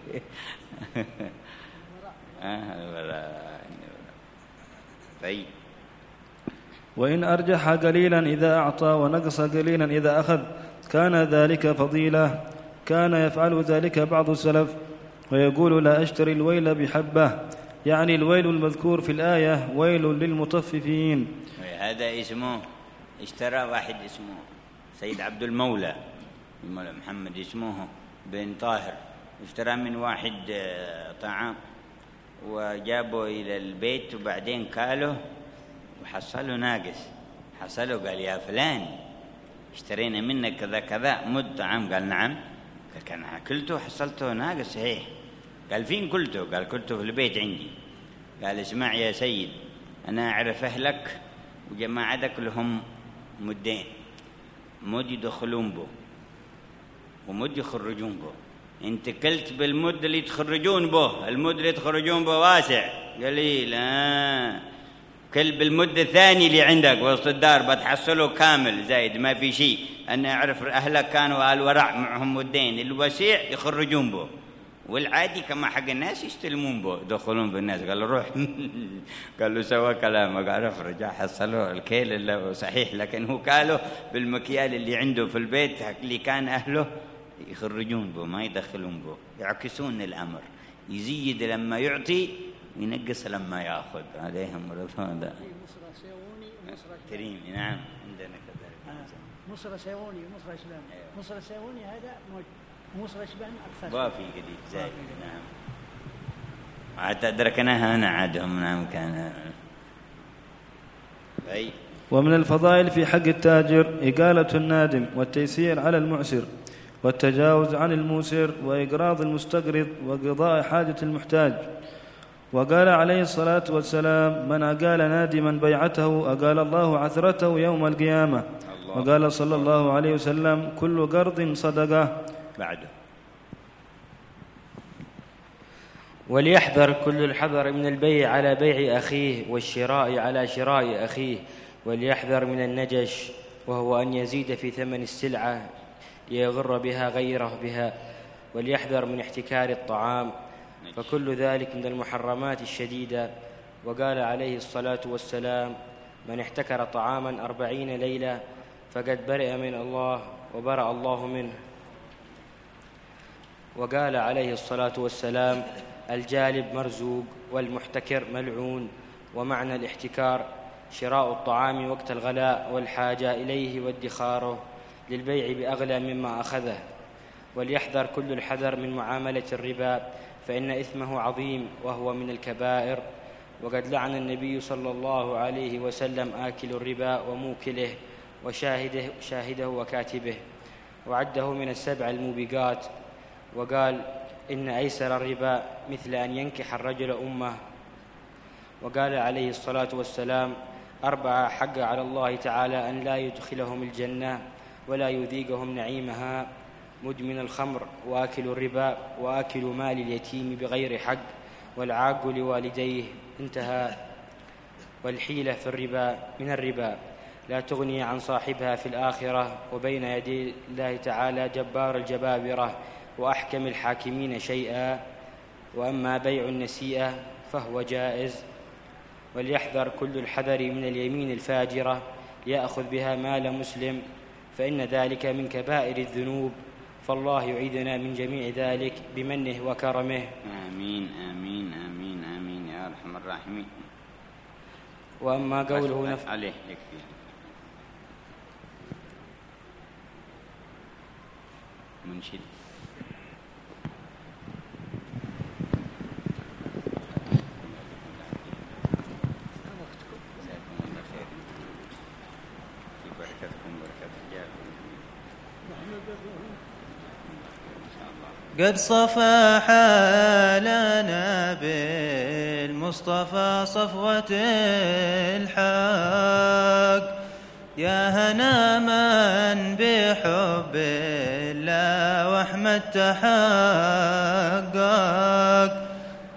طيب. وإن أرجح قليلا إذا أعطى ونقص قليلا إذا أخذ كان ذلك فضيلة. كان يفعل ذلك بعض السلف ويقول لا أشتري الويل بحبة، يعني الويل المذكور في الآية ويل للمطففين. هذا اسمه اشترى واحد اسمه سيد عبد المولى محمد اسمه بن طاهر، اشترى من واحد طعام وجابه إلى البيت وبعدين كاله وحصله ناقص. حصله قال يا فلان اشترينا منك كذا كذا مد طعام. قال نعم. قال كان أكلته حصلته ناقص صحيح. قال فين كلته؟ قال كلته في البيت عندي. قال اسمع يا سيد، أنا أعرف أهلك وجماعتك لهم مدين، مد يدخلون به ومد يخرجون به. انت كلت بالمد اللي تخرجون به، المد اللي تخرجون به واسع قليل. كل بالمد الثاني اللي عندك وسط الدار بتحصله كامل زايد ما في شيء. أنا أعرف أهلك كانوا آل ورع معهم مدين، الوسيع يخرجون به والعادي كما حق الناس يستلمون به يدخلون بالناس. قال له روح. قال له سوى كلامك، عرف رجع حصله الكيل اللي صحيح، لكن هو كاله بالمكيال اللي عنده في البيت اللي كان أهله يخرجون به ما يدخلون به، يعكسون الأمر، يزيد لما يعطي وينقص لما يأخذ. عليهم رفض ده كريم. نعم عندنا كذلك مصر سيوني ومصر إسلام. مصر سيوني هذا مصر إسلام أكثر ضافي قديم زايد. نعم عاد أدركناها أنا عادهم. نعم كان. أي. ومن الفضائل في حق التاجر إقالة النادم والتيسير على المعسر والتجاوز عن الموسر وإقراض المستقرض وقضاء حاجة المحتاج. وقال عليه الصلاة والسلام من أقال نادما بيعته أقال الله عثرته يوم القيامة. وقال صلى الله عليه وسلم كل قرض صدقة. بعده. وليحذر كل الحذر من البيع على بيع أخيه والشراء على شراء أخيه. وليحذر من النجش وهو أن يزيد في ثمن السلعة ليغر بها غيره بها. وليحذر من احتكار الطعام فكل ذلك من المحرمات الشديدة. وقال عليه الصلاة والسلام من احتكر طعاما 40 ليلة فقد برئ من الله وبرأ الله منه. وقال عليه الصلاة والسلام الجالب مرزوق والمحتكر ملعون. ومعنى الاحتكار شراء الطعام وقت الغلاء والحاجة إليه وادخاره للبيع بأغلى مما أخذه. وليحذر كل الحذر من معاملة الربا فإن إثمه عظيم وهو من الكبائر. وقد لعن النبي صلى الله عليه وسلم آكل الربا وموكله وشاهده وكاتبه وعده من 7 الموبقات. وقال إن أيسر الربا مثل أن ينكح الرجل أمه. وقال عليه الصلاة والسلام 4 حق على الله تعالى أن لا يدخلهم الجنة ولا يذيقهم نعيمها مدمن الخمر وآكل الربا وآكل مال اليتيم بغير حق والعاق لوالديه. انتهى. والحيلة في الربا من الربا لا تغني عن صاحبها في الآخرة وبين يدي الله تعالى جبار الجبابرة وأحكم الحاكمين شيئا. وأما بيع النسيئة فهو جائز. وليحذر كل الحذر من اليمين الفاجرة يأخذ بها مال مسلم فإن ذلك من كبائر الذنوب. فالله يعيذنا من جميع ذلك بمنه وكرمه. آمين آمين آمين آمين يا أرحم الراحمين. وأما قوله عليه يكفي. منشد. قد صفى حالنا بالمصطفى صفوة الحق يا هنا من بحب الله وأحمد تحقق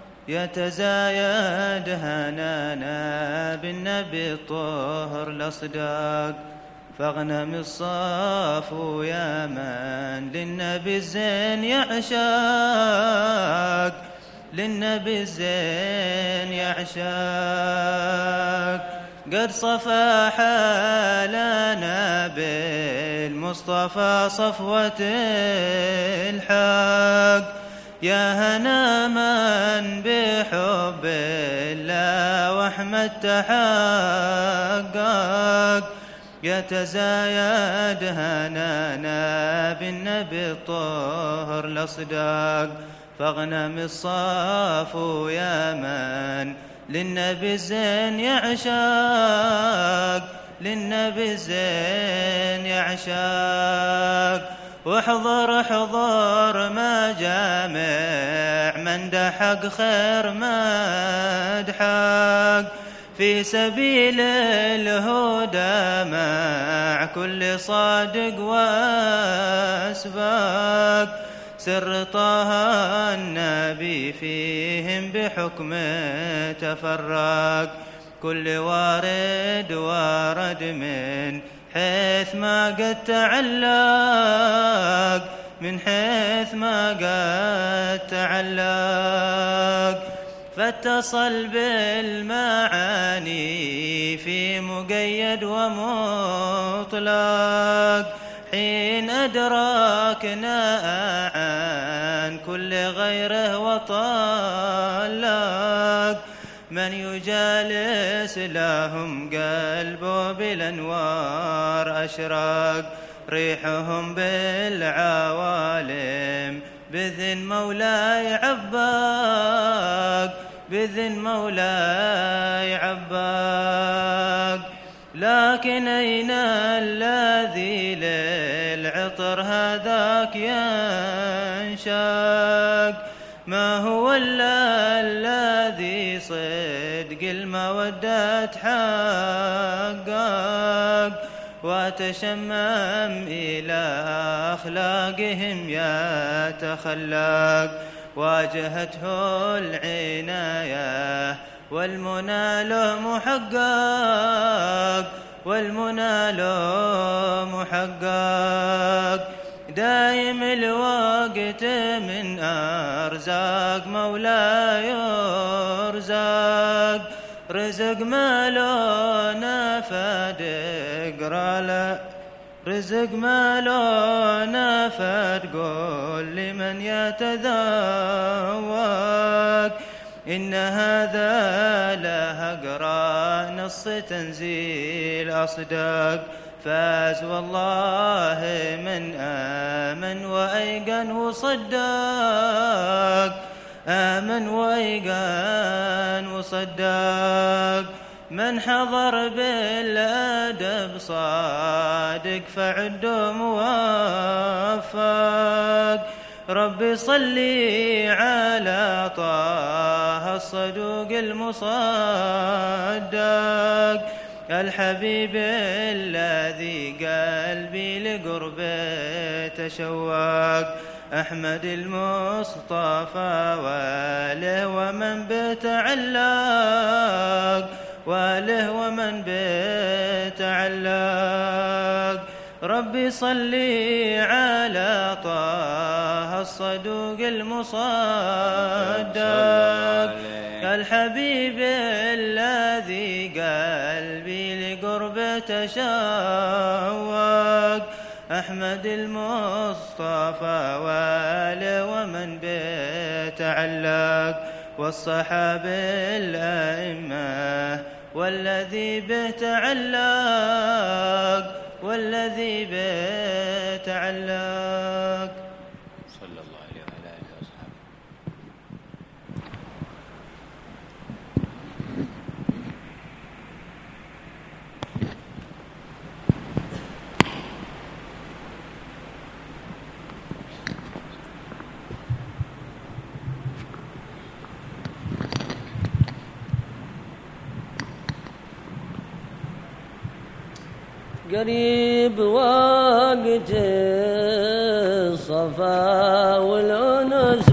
يتزايد هنانا بالنبي الطهر الأصداق فاغنم الصافو يا من للنبي الزين يعشاق للنبي الزين يعشاق قد صفى حالنا بالمصطفى صفوة الحق يا هنا من بحب الله وأحمد تحقق يتزايد هنانا بالنبي الطهر الأصداق فاغنم الصافو يا من للنبي الزين يعشاق للنبي الزين يعشاق واحضر احضر ما جامع من دحق خير ما دحق في سبيل الهدى مع كل صادق واسباق سر طه النبي فيهم بحكم تفرق كل وارد وارد من حيث ما قد تعلق من حيث ما قد تعلق فاتصل بالمعاني في مقيد ومطلق حين أدركنا عن كل غيره وطلق من يجالس لهم قلبه بالأنوار أشرق ريحهم بالعوالم بإذن مولاي عباق بإذن مولاي عباق لكن أين الذي للعطر هذاك ينشاق ما هو الذي صدق المودة حقق وتشمم إلى أخلاقهم يتخلق واجهته العناية والمنى له محقق والمنى له محقق دايم الوقت من أرزاق مولاي يرزق رزق ما له نفد اقرأ له رزق ما له نفد قول لمن يتذوق إن هذا له اقرأ نص تنزيل أصدق فاز والله من آمن وأيقن وصدق آمن وأيقن وصدق من حضر بالأدب صادق فعده موفق ربي صلي على طه الصدوق المصدق الحبيب الذي قلبي لقربه تشوق أحمد المصطفى واله ومن بتعلق واله ومن بتعلق ربي صلي على طه الصدوق المصدق الحبيب الذي قلبي لقربه تشوق أحمد المصطفى واله ومن بتعلق والصحابة الأئمة والذي بتعلق والذي بتعلق صلى الله عليه وعلى آله وصحبه. قريب وقت الصفا والأنس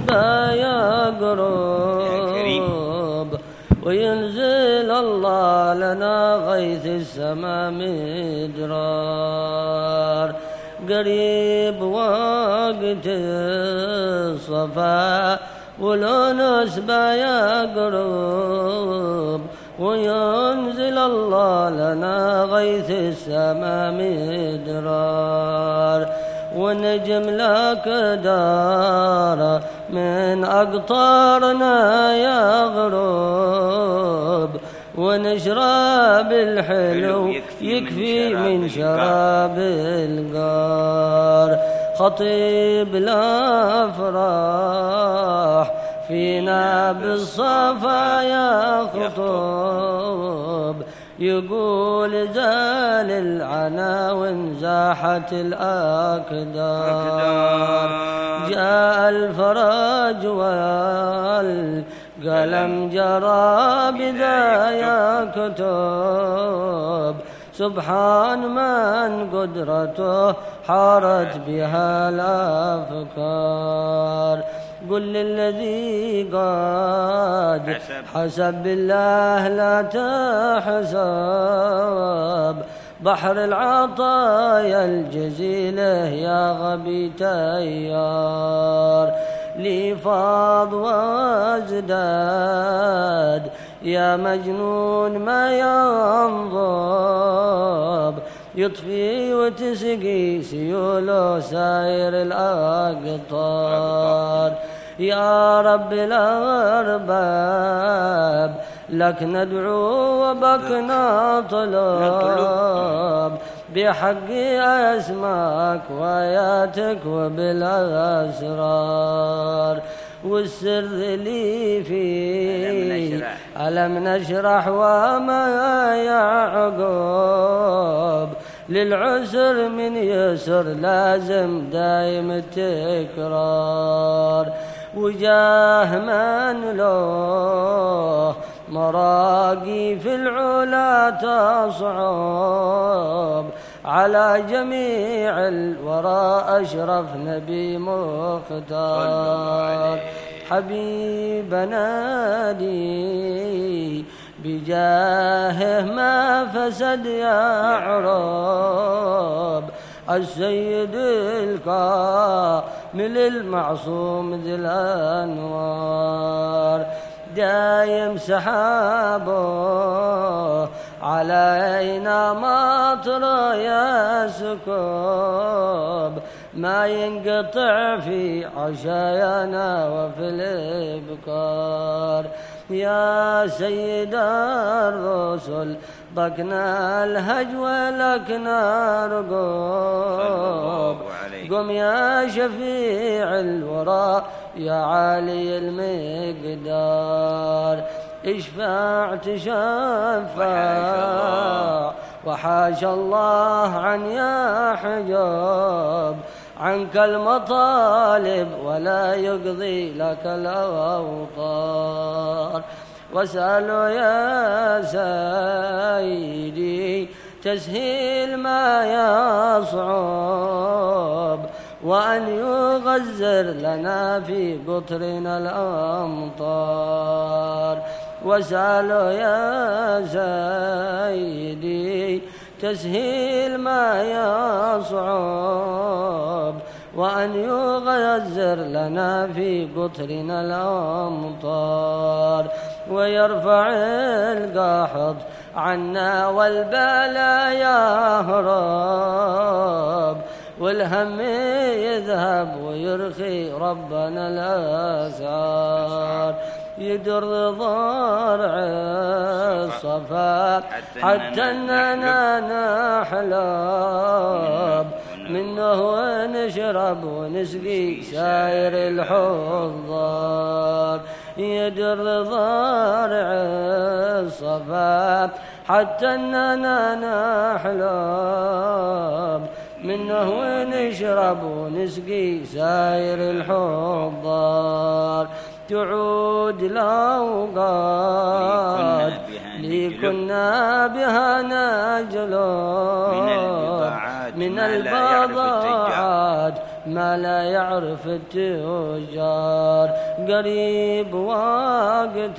يقرب وينزل الله لنا غيث السما مدرار. قريب وقت الصفا والأنس يقرب وينزل الله لنا غيث السما مدرار. ونجم لك دار من أقطارنا يغرب ونشرب الحلو يكفي من شراب القار. خطيب الأفراح فينا بالصفا يخطب يقول زال العنا وانزاحت الأكدار. جاء الفرج والقلم جرى بداية كتب سبحان من قدرته حارت بها الأفكار. قل للذي قد حسب بالله لا تحسب بحر العطايا الجزيلة يا غبي تيار. لي فاض وازداد يا مجنون ما ينضب يطفي وتسقي سيوله ساير الأقطار. يا رب الأرباب لك ندعو وبك نطلب بحق أسماك وآياتك وبالأسرار. والسر اللي فيه ألم نشرح وما يعقب للعسر من يسر لازم دايم التكرار. وجاه من له مراقي في العلا تصعب على جميع الورى أشرف نبي مختار. حبيبنا دي بجاهه ما فسد يعرب السيد الكامل المعصوم ذي الأنوار. دايم سحابه علينا مطر يسكب ما ينقطع في عشايانا وفي الإبكار. يا سيد الرسل ضقنا الهج ولكنا رقوب قم يا شفيع الورى يا عالي المقدار. اشفع تشفع وحاش الله عن يا حجاب عنك المطالب ولا يقضي لك الأوطار. واسألوا يا سيدي تسهيل ما يصعب وأن يغزر لنا في قطرنا الأمطار. واسألوا يا سيدي تسهيل ما يصعب وأن يغزر لنا في قطرنا الأمطار. ويرفع القاحط عنا والبلاء يهرب والهم يذهب ويرخي ربنا الأسعار. يدر ضرع الصفا حتى أننا نحلب منه ونشرب ونسقي سائر الحضار. يدر ضرع الصفا حتى أننا نحلب منه ونشرب ونسقي سائر الحضار. تعود الأوقات لي كنا بها نجلب من البضاعات ما لا يعرف التجار. قريب وقت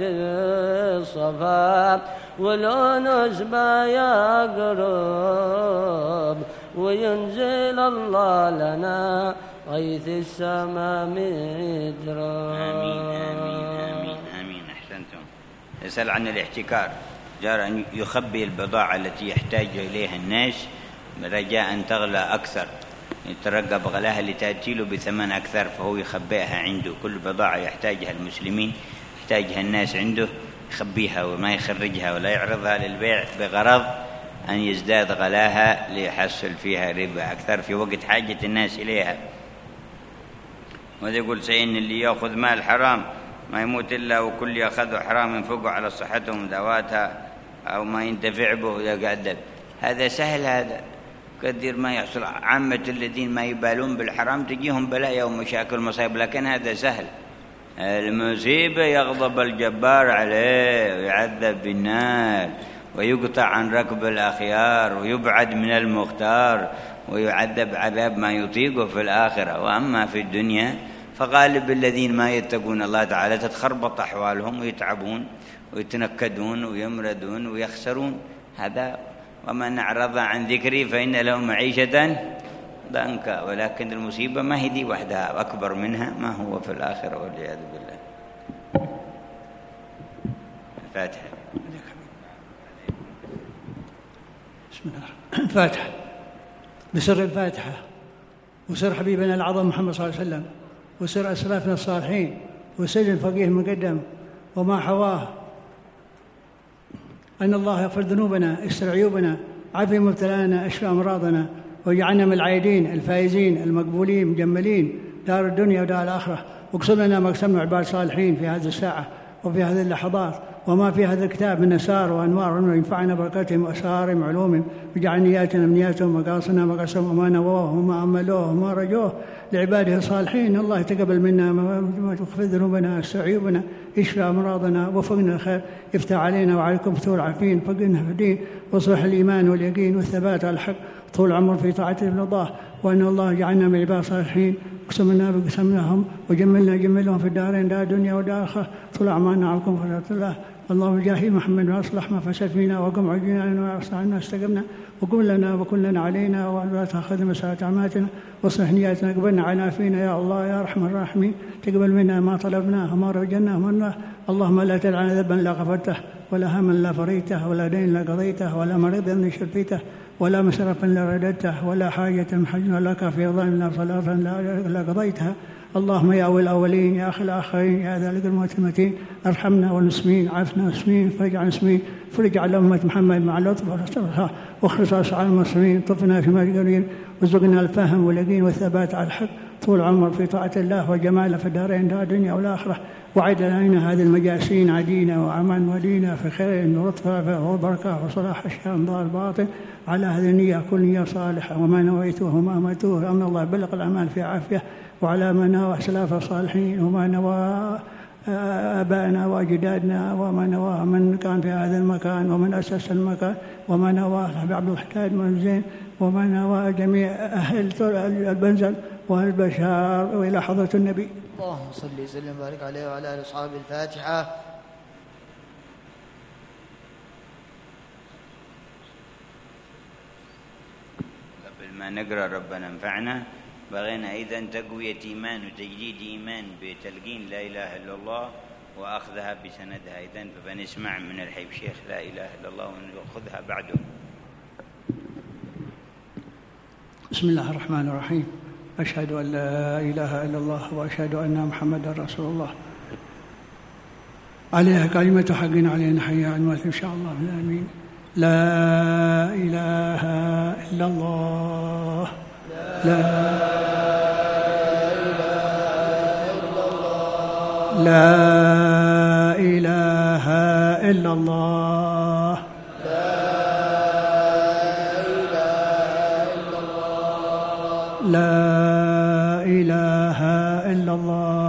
الصفا والأنس بايا قرب، وينزل الله لنا غيث السماء مدرا. آمين آمين آمين آمين. أحسنتم. يسأل عن الاحتكار. جار أن يخبي البضاعة التي يحتاج إليها الناس رجاء أن تغلى أكثر، يترقب غلاها لتأتي له بثمن أكثر، فهو يخبئها عنده. كل بضاعة يحتاجها المسلمين يحتاجها الناس عنده يخبيها وما يخرجها ولا يعرضها للبيع بغرض أن يزداد غلاها ليحصل فيها ربا أكثر في وقت حاجة الناس إليها. وذا يقول سيئن اللي يأخذ مال حرام ما يموت إلا وكل يأخذ حرام ينفقه على صحتهم ذواتها أو ما ينتفع به يقعد. هذا سهل، هذا كثير ما يحصل. عامة الذين ما يبالون بالحرام تجيهم بلايا ومشاكل ومصايب، لكن هذا سهل. المصيبة يغضب الجبار عليه ويعذب بالنار ويقطع عن ركب الأخيار ويبعد من المختار ويعذب عذاب ما يطيقه في الآخرة. وأما في الدنيا فغالب الذين ما يتقون الله تعالى تتخربط أحوالهم ويتعبون ويتنكدون ويمردون ويخسرون. هذا ومن أعرض عن ذكري فإن له معيشة ضنكا. ولكن المصيبة ما هي دي وحدها، أكبر منها ما هو في الآخرة والعياذ بالله. الفاتحة. بسم الله الفاتحة. بسر الفاتحة وسر حبيبنا العظيم محمد صلى الله عليه وسلم وسر أسلافنا الصالحين وسر الفقيه المقدم وما حواه، أن الله يغفر ذنوبنا، يستر عيوبنا، عافي مبتلانا، اشفى أمراضنا، واجعلنا من العايدين الفائزين المقبولين مجملين دار الدنيا ودار الآخرة. واقسم لنا ما قسمنا عباد صالحين في هذه الساعة وفي هذه اللحظات وما في هذا الكتاب من أسرار وأنوار ينفعنا بركاتهم وأسرارهم وعلومهم، واجعل نياتنا نياتهم وقاصنا مقاصهم وما نووه وما عملوه وما رجوه لعباده الصالحين. الله يتقبل منا ويغفر ذنوبنا ويستر عيوبنا، يشفى أمراضنا، وفقنا الخير، يفتح علينا وعليكم فتور عافين، فقنا في الدين واصلح الإيمان واليقين والثبات على الحق، طول عمر في طاعته من الله، وأن الله جعلنا من عباد صالحين. اقسمنا بقسمناهم وجملنا جملهم في الدارين دار الدنيا ودار الآخرة، طول أعمالنا عليكم فرحمة الله. اللهم جاهي محمد واصلح ما فسد فينا وقم عجلنا واصلح عنا استقمنا وقم لنا وكن لنا علينا ولا تاخذ مساءة اعمالنا واصلح نياتنا قبلنا على فينا يا الله يا ارحم الراحمين. تقبل منا ما طلبناه وما رجناه منه. اللهم لا تدع لنا ذنبا لا غفرته ولا هما لا فريته ولا دين لا قضيته ولا مريضا لا شفيته ولا مسرفا لا رددته ولا حاجة من حجنا لك في ظن لا صلاة لا قضيتها. اللهم يا أول الأولين يا أخي الآخرين يا ذا القدر المتين، ارحمنا والمسلمين، عافنا المسلمين، فرج عن المسلمين، فرج على أمة محمد مع اللطف والرحمة، واخلص أسعار المسلمين، طفنا في مجدورين، وارزقنا الفهم واليقين والثبات على الحق، طول عمر في طاعة الله وجمال في الدارين دار الدنيا والآخرة. وعد علينا هذه المجاسين عدينا وعمان ودينا في خير ولطفا وبركة وصلاح الشام ظاهر باطن على هذه النية كل نية صالحة. وما نويته وما أمرته أن الله بلغ الأعمال في عافية، وعلى ما نوى سلاف الصالحين وما نوى آبائنا وأجدادنا وما نوى من كان في هذا المكان ومن أسس المكان وما نوى عبد الحكايد من زين وما نوى جميع أهل البنزل والبشار وإلى حضرة النبي. اللهم صل وسلم وبارك عليه وعلى آله وأصحابه. الفاتحة. قبل ما نقرأ ربنا انفعنا بغينا أيضا تقوية إيمان وتجديد إيمان بتلقين لا إله إلا الله وأخذها بسندها أيضا، فبنسمع من الحبيب شيخ لا إله إلا الله ونأخذها بعده. بسم الله الرحمن الرحيم. أشهد أن لا إله إلا الله وأشهد أن محمدا رسول الله. عليها كلمة حق علينا حي على الموت إن شاء الله. آمين. لا إله إلا الله. لا إله إلا الله. لا إله إلا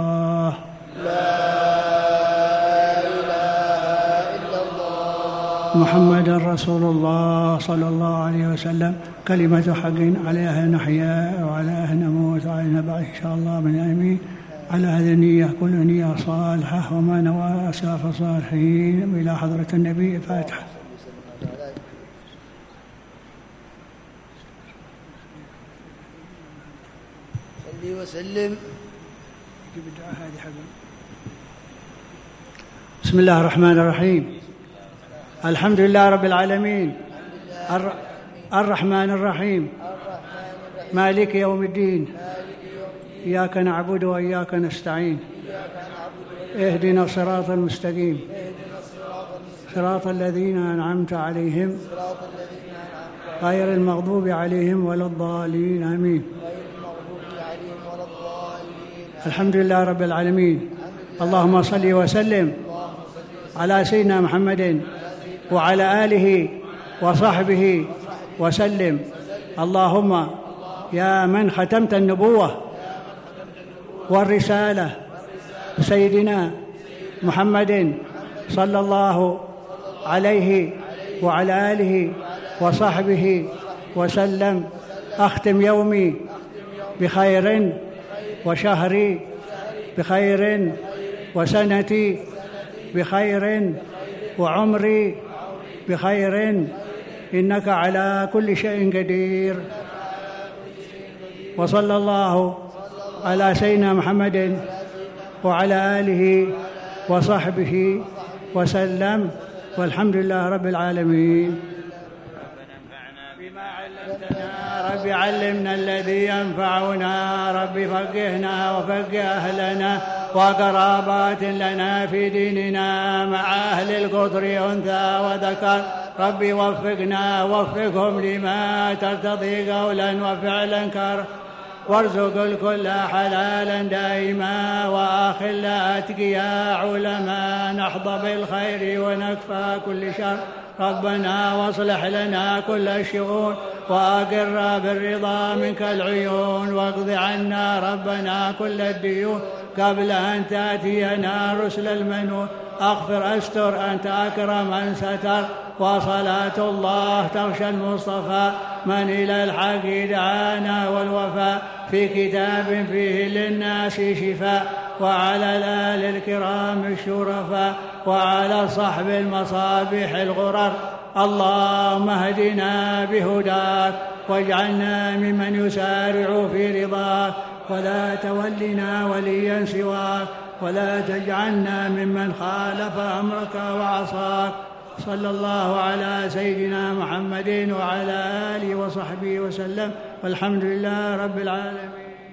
الله. محمد رسول الله صلى الله عليه وسلم. كلمة حق عليها نحيا وعليها نموت وعلينا بعد إن شاء الله من آمين. على هذه النية كل نية صالحة وما نوى أسلاف الصالحين. إلى حضرة النبي الفاتحة. صلي وسلم. بسم الله الرحمن الرحيم. الحمد لله رب العالمين الرحمن الرحيم مالك يوم الدين. إياك نعبد وإياك نستعين. اهدنا الصراط المستقيم صراط الذين أنعمت عليهم غير المغضوب عليهم ولا الضالين آمين. الحمد لله رب العالمين. اللهم صل وسلم على سيدنا محمد وعلى آله وصحبه وسلم. اللهم يا من ختمت النبوة والرسالة سيدنا محمد صلى الله عليه وعلى آله وصحبه وسلم، أختم يومي بخير وشهري بخير وسنتي بخير وعمري بخير، إنك على كل شيء قدير. وصلى الله على سيدنا محمد وعلى آله وصحبه وسلم، والحمد لله رب العالمين. بما علمتنا رب علمنا الذي ينفعنا، رب فقهنا وفقه أهلنا وقرابات لنا في ديننا مع أهل القطر أنثى وذكر. رب وفقنا وفقهم لما ترتضي قولا وفعلا كر، وارزق الكل حلالا دائما وآخل أتقياء علماء، نحظى بالخير ونكفى كل شر. ربنا واصلح لنا كل الشؤون وأقر بالرضا منك العيون، واقض عنا ربنا كل الديون قبل أن تأتينا رسل المنون. أغفر أستر أنت أكرم من ستر، وصلاة الله تغشى المصطفى من إلى الحق دعانا والوفاء، في كتاب فيه للناس شفاء، وعلى الآل الكرام الشرفاء، وعلى صحب المصابيح الغرر. اللهم اهدنا بهداك واجعلنا ممن يسارع في رضاك، ولا تولنا وليا سواك، ولا تجعلنا ممن خالف أمرك وعصاك. صلى الله على سيدنا محمد وعلى آله وصحبه وسلم، والحمد لله رب العالمين.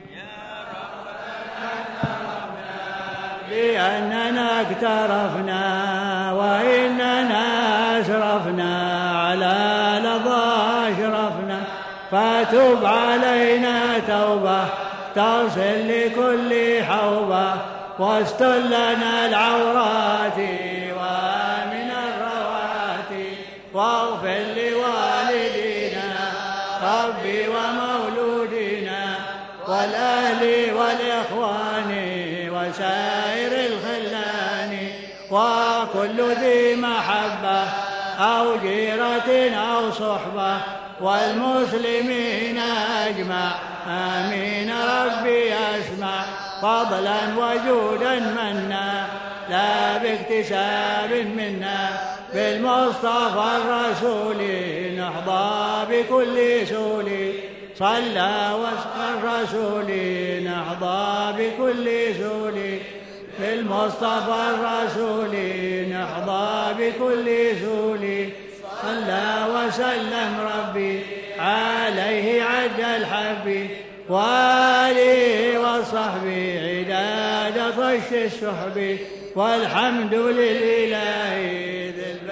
بأننا اقترفنا وإننا أسرفنا على لظى أشرفنا، فتب علينا توبة تصل لكل حوبة، واستر لنا العورات ومن الروات، واغفر لوالدينا ربي ومولودنا والأهل والإخوان وسائر الخلان، وكل ذي محبة أو جيرة أو صحبة، والمسلمين أجمع آمين. ربي أسمع فضلا وجودا منا، لا باكتساب منا، بالمصطفى الرسول نحظى بكل سول. صلى الرسول نحظى بكل سول، بالمصطفى الرسول نحظى بكل سول. صلى وسلم ربي عليه عد الحب، وآله وصحبه عداد طش السحب، والحمد لله ذي